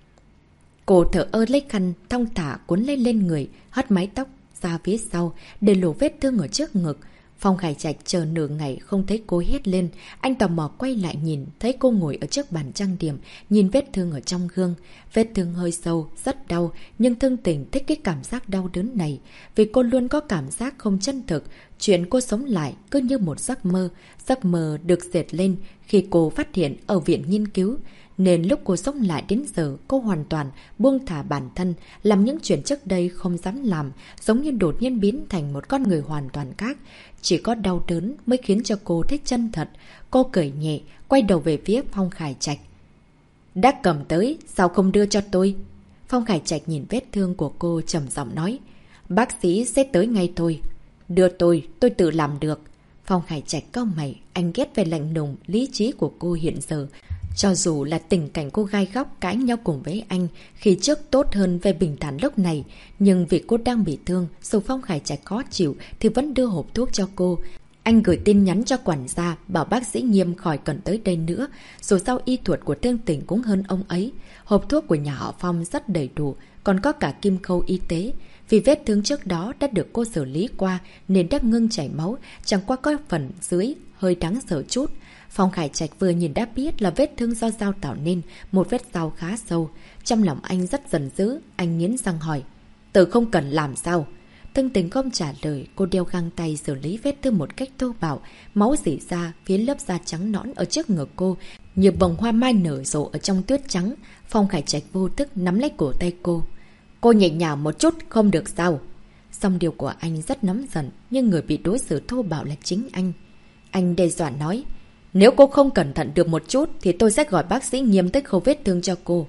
Cô thở ơ lấy khăn thong thả cuốn lên người, hất mái tóc ra phía sau để lộ vết thương ở trước ngực. Phong Khải Trạch chờ nửa ngày không thấy cô hét lên. Anh tò mò quay lại nhìn, thấy cô ngồi ở trước bàn trang điểm, nhìn vết thương ở trong gương. Vết thương hơi sâu, rất đau, nhưng Thương Tỉnh thích cái cảm giác đau đớn này, vì cô luôn có cảm giác không chân thực. Chuyện cô sống lại cứ như một giấc mơ được dệt lên khi cô phát hiện ở viện nghiên cứu. Nên lúc cô sống lại đến giờ, cô hoàn toàn buông thả bản thân, làm những chuyện trước đây không dám làm, giống như đột nhiên biến thành một con người hoàn toàn khác. Chỉ có đau đớn mới khiến cho cô thích chân thật. Cô cười nhẹ, quay đầu về phía Phong Khải Trạch. Đã cầm tới, sao không đưa cho tôi? Phong Khải Trạch nhìn vết thương của cô trầm giọng nói. Bác sĩ sẽ tới ngay thôi. Đưa tôi tự làm được. Phong Khải Trạch cau mày, anh ghét về lạnh lùng, lý trí của cô hiện giờ. Cho dù là tình cảnh cô gai góc cãi nhau cùng với anh khi trước tốt hơn về bình thản lúc này, nhưng vì cô đang bị thương, dù Phong Khải Trạch khó chịu thì vẫn đưa hộp thuốc cho cô. Anh gửi tin nhắn cho quản gia bảo bác sĩ Nghiêm khỏi cần tới đây nữa, dù sao y thuật của Thương Tỉnh cũng hơn ông ấy. Hộp thuốc của nhà họ Phong rất đầy đủ, còn có cả kim khâu y tế. Vì vết thương trước đó đã được cô xử lý qua nên đã ngưng chảy máu, chẳng qua có phần dưới hơi đáng sợ chút. Phong Khải Trạch vừa nhìn đã biết là vết thương do dao tạo nên, một vết dao khá sâu. Trong lòng anh rất giận dữ, anh nghiến răng hỏi. Tớ không cần làm sao? Thương Tình không trả lời, cô đeo găng tay xử lý vết thương một cách thô bạo. Máu rỉ ra phía lớp da trắng nõn ở trước ngực cô, như bông hoa mai nở rộ ở trong tuyết trắng. Phong Khải Trạch vô thức nắm lấy cổ tay cô. Cô nhẹ nhàng một chút, không được sao? Song điều của anh rất nóng giận, nhưng người bị đối xử thô bạo là chính anh. Anh đe dọa nói, nếu cô không cẩn thận được một chút thì tôi sẽ gọi bác sĩ nghiêm tới khâu vết thương cho cô.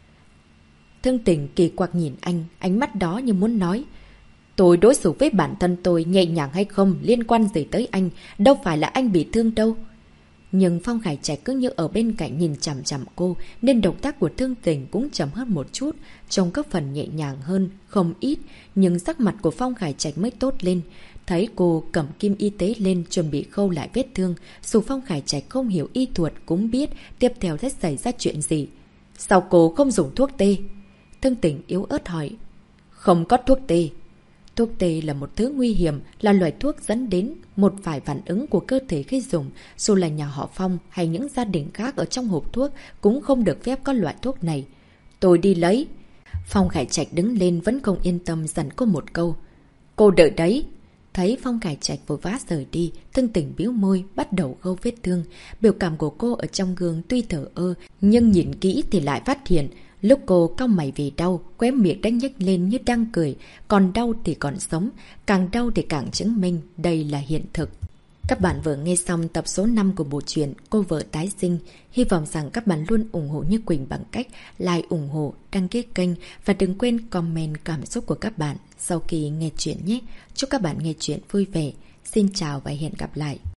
Thương Tình kỳ quặc nhìn anh, ánh mắt đó như muốn nói, tôi đối xử với bản thân tôi nhẹ nhàng hay không liên quan gì tới anh, đâu phải là anh bị thương đâu. Nhưng Phong Khải Trạch cứ như ở bên cạnh nhìn chằm chằm cô, nên động tác của Thương Tình cũng chậm hơn một chút, trông có phần nhẹ nhàng hơn, không ít, nhưng sắc mặt của Phong Khải Trạch mới tốt lên. Thấy cô cầm kim y tế lên chuẩn bị khâu lại vết thương, dù Phong Khải Trạch không hiểu y thuật cũng biết tiếp theo sẽ xảy ra chuyện gì. Sao cô không dùng thuốc tê? Thương Tình yếu ớt hỏi. Không có thuốc tê. Thuốc tê là một thứ nguy hiểm, là loại thuốc dẫn đến một vài phản ứng của cơ thể khi dùng. Dù là nhà họ Phong hay những gia đình khác ở trong hộp thuốc cũng không được phép có loại thuốc này. Tôi đi lấy. Phong Khải Trạch đứng lên vẫn không yên tâm dặn cô một câu. Cô đợi đấy. Thấy Phong Khải Trạch vội vã rời đi, Thương Tình bĩu môi bắt đầu khâu vết thương. Biểu cảm của cô ở trong gương tuy thờ ơ, nhưng nhìn kỹ thì lại phát hiện lúc cô cau mày vì đau, khóe miệng đã nhếch lên như đang cười, còn đau thì còn sống, càng đau thì càng chứng minh đây là hiện thực. Các bạn vừa nghe xong tập số 5 của bộ truyện Cô Vợ Tái Sinh. Hy vọng rằng các bạn luôn ủng hộ Như Quỳnh bằng cách like, ủng hộ, đăng ký kênh và đừng quên comment cảm xúc của các bạn sau khi nghe chuyện nhé. Chúc các bạn nghe chuyện vui vẻ. Xin chào và hẹn gặp lại.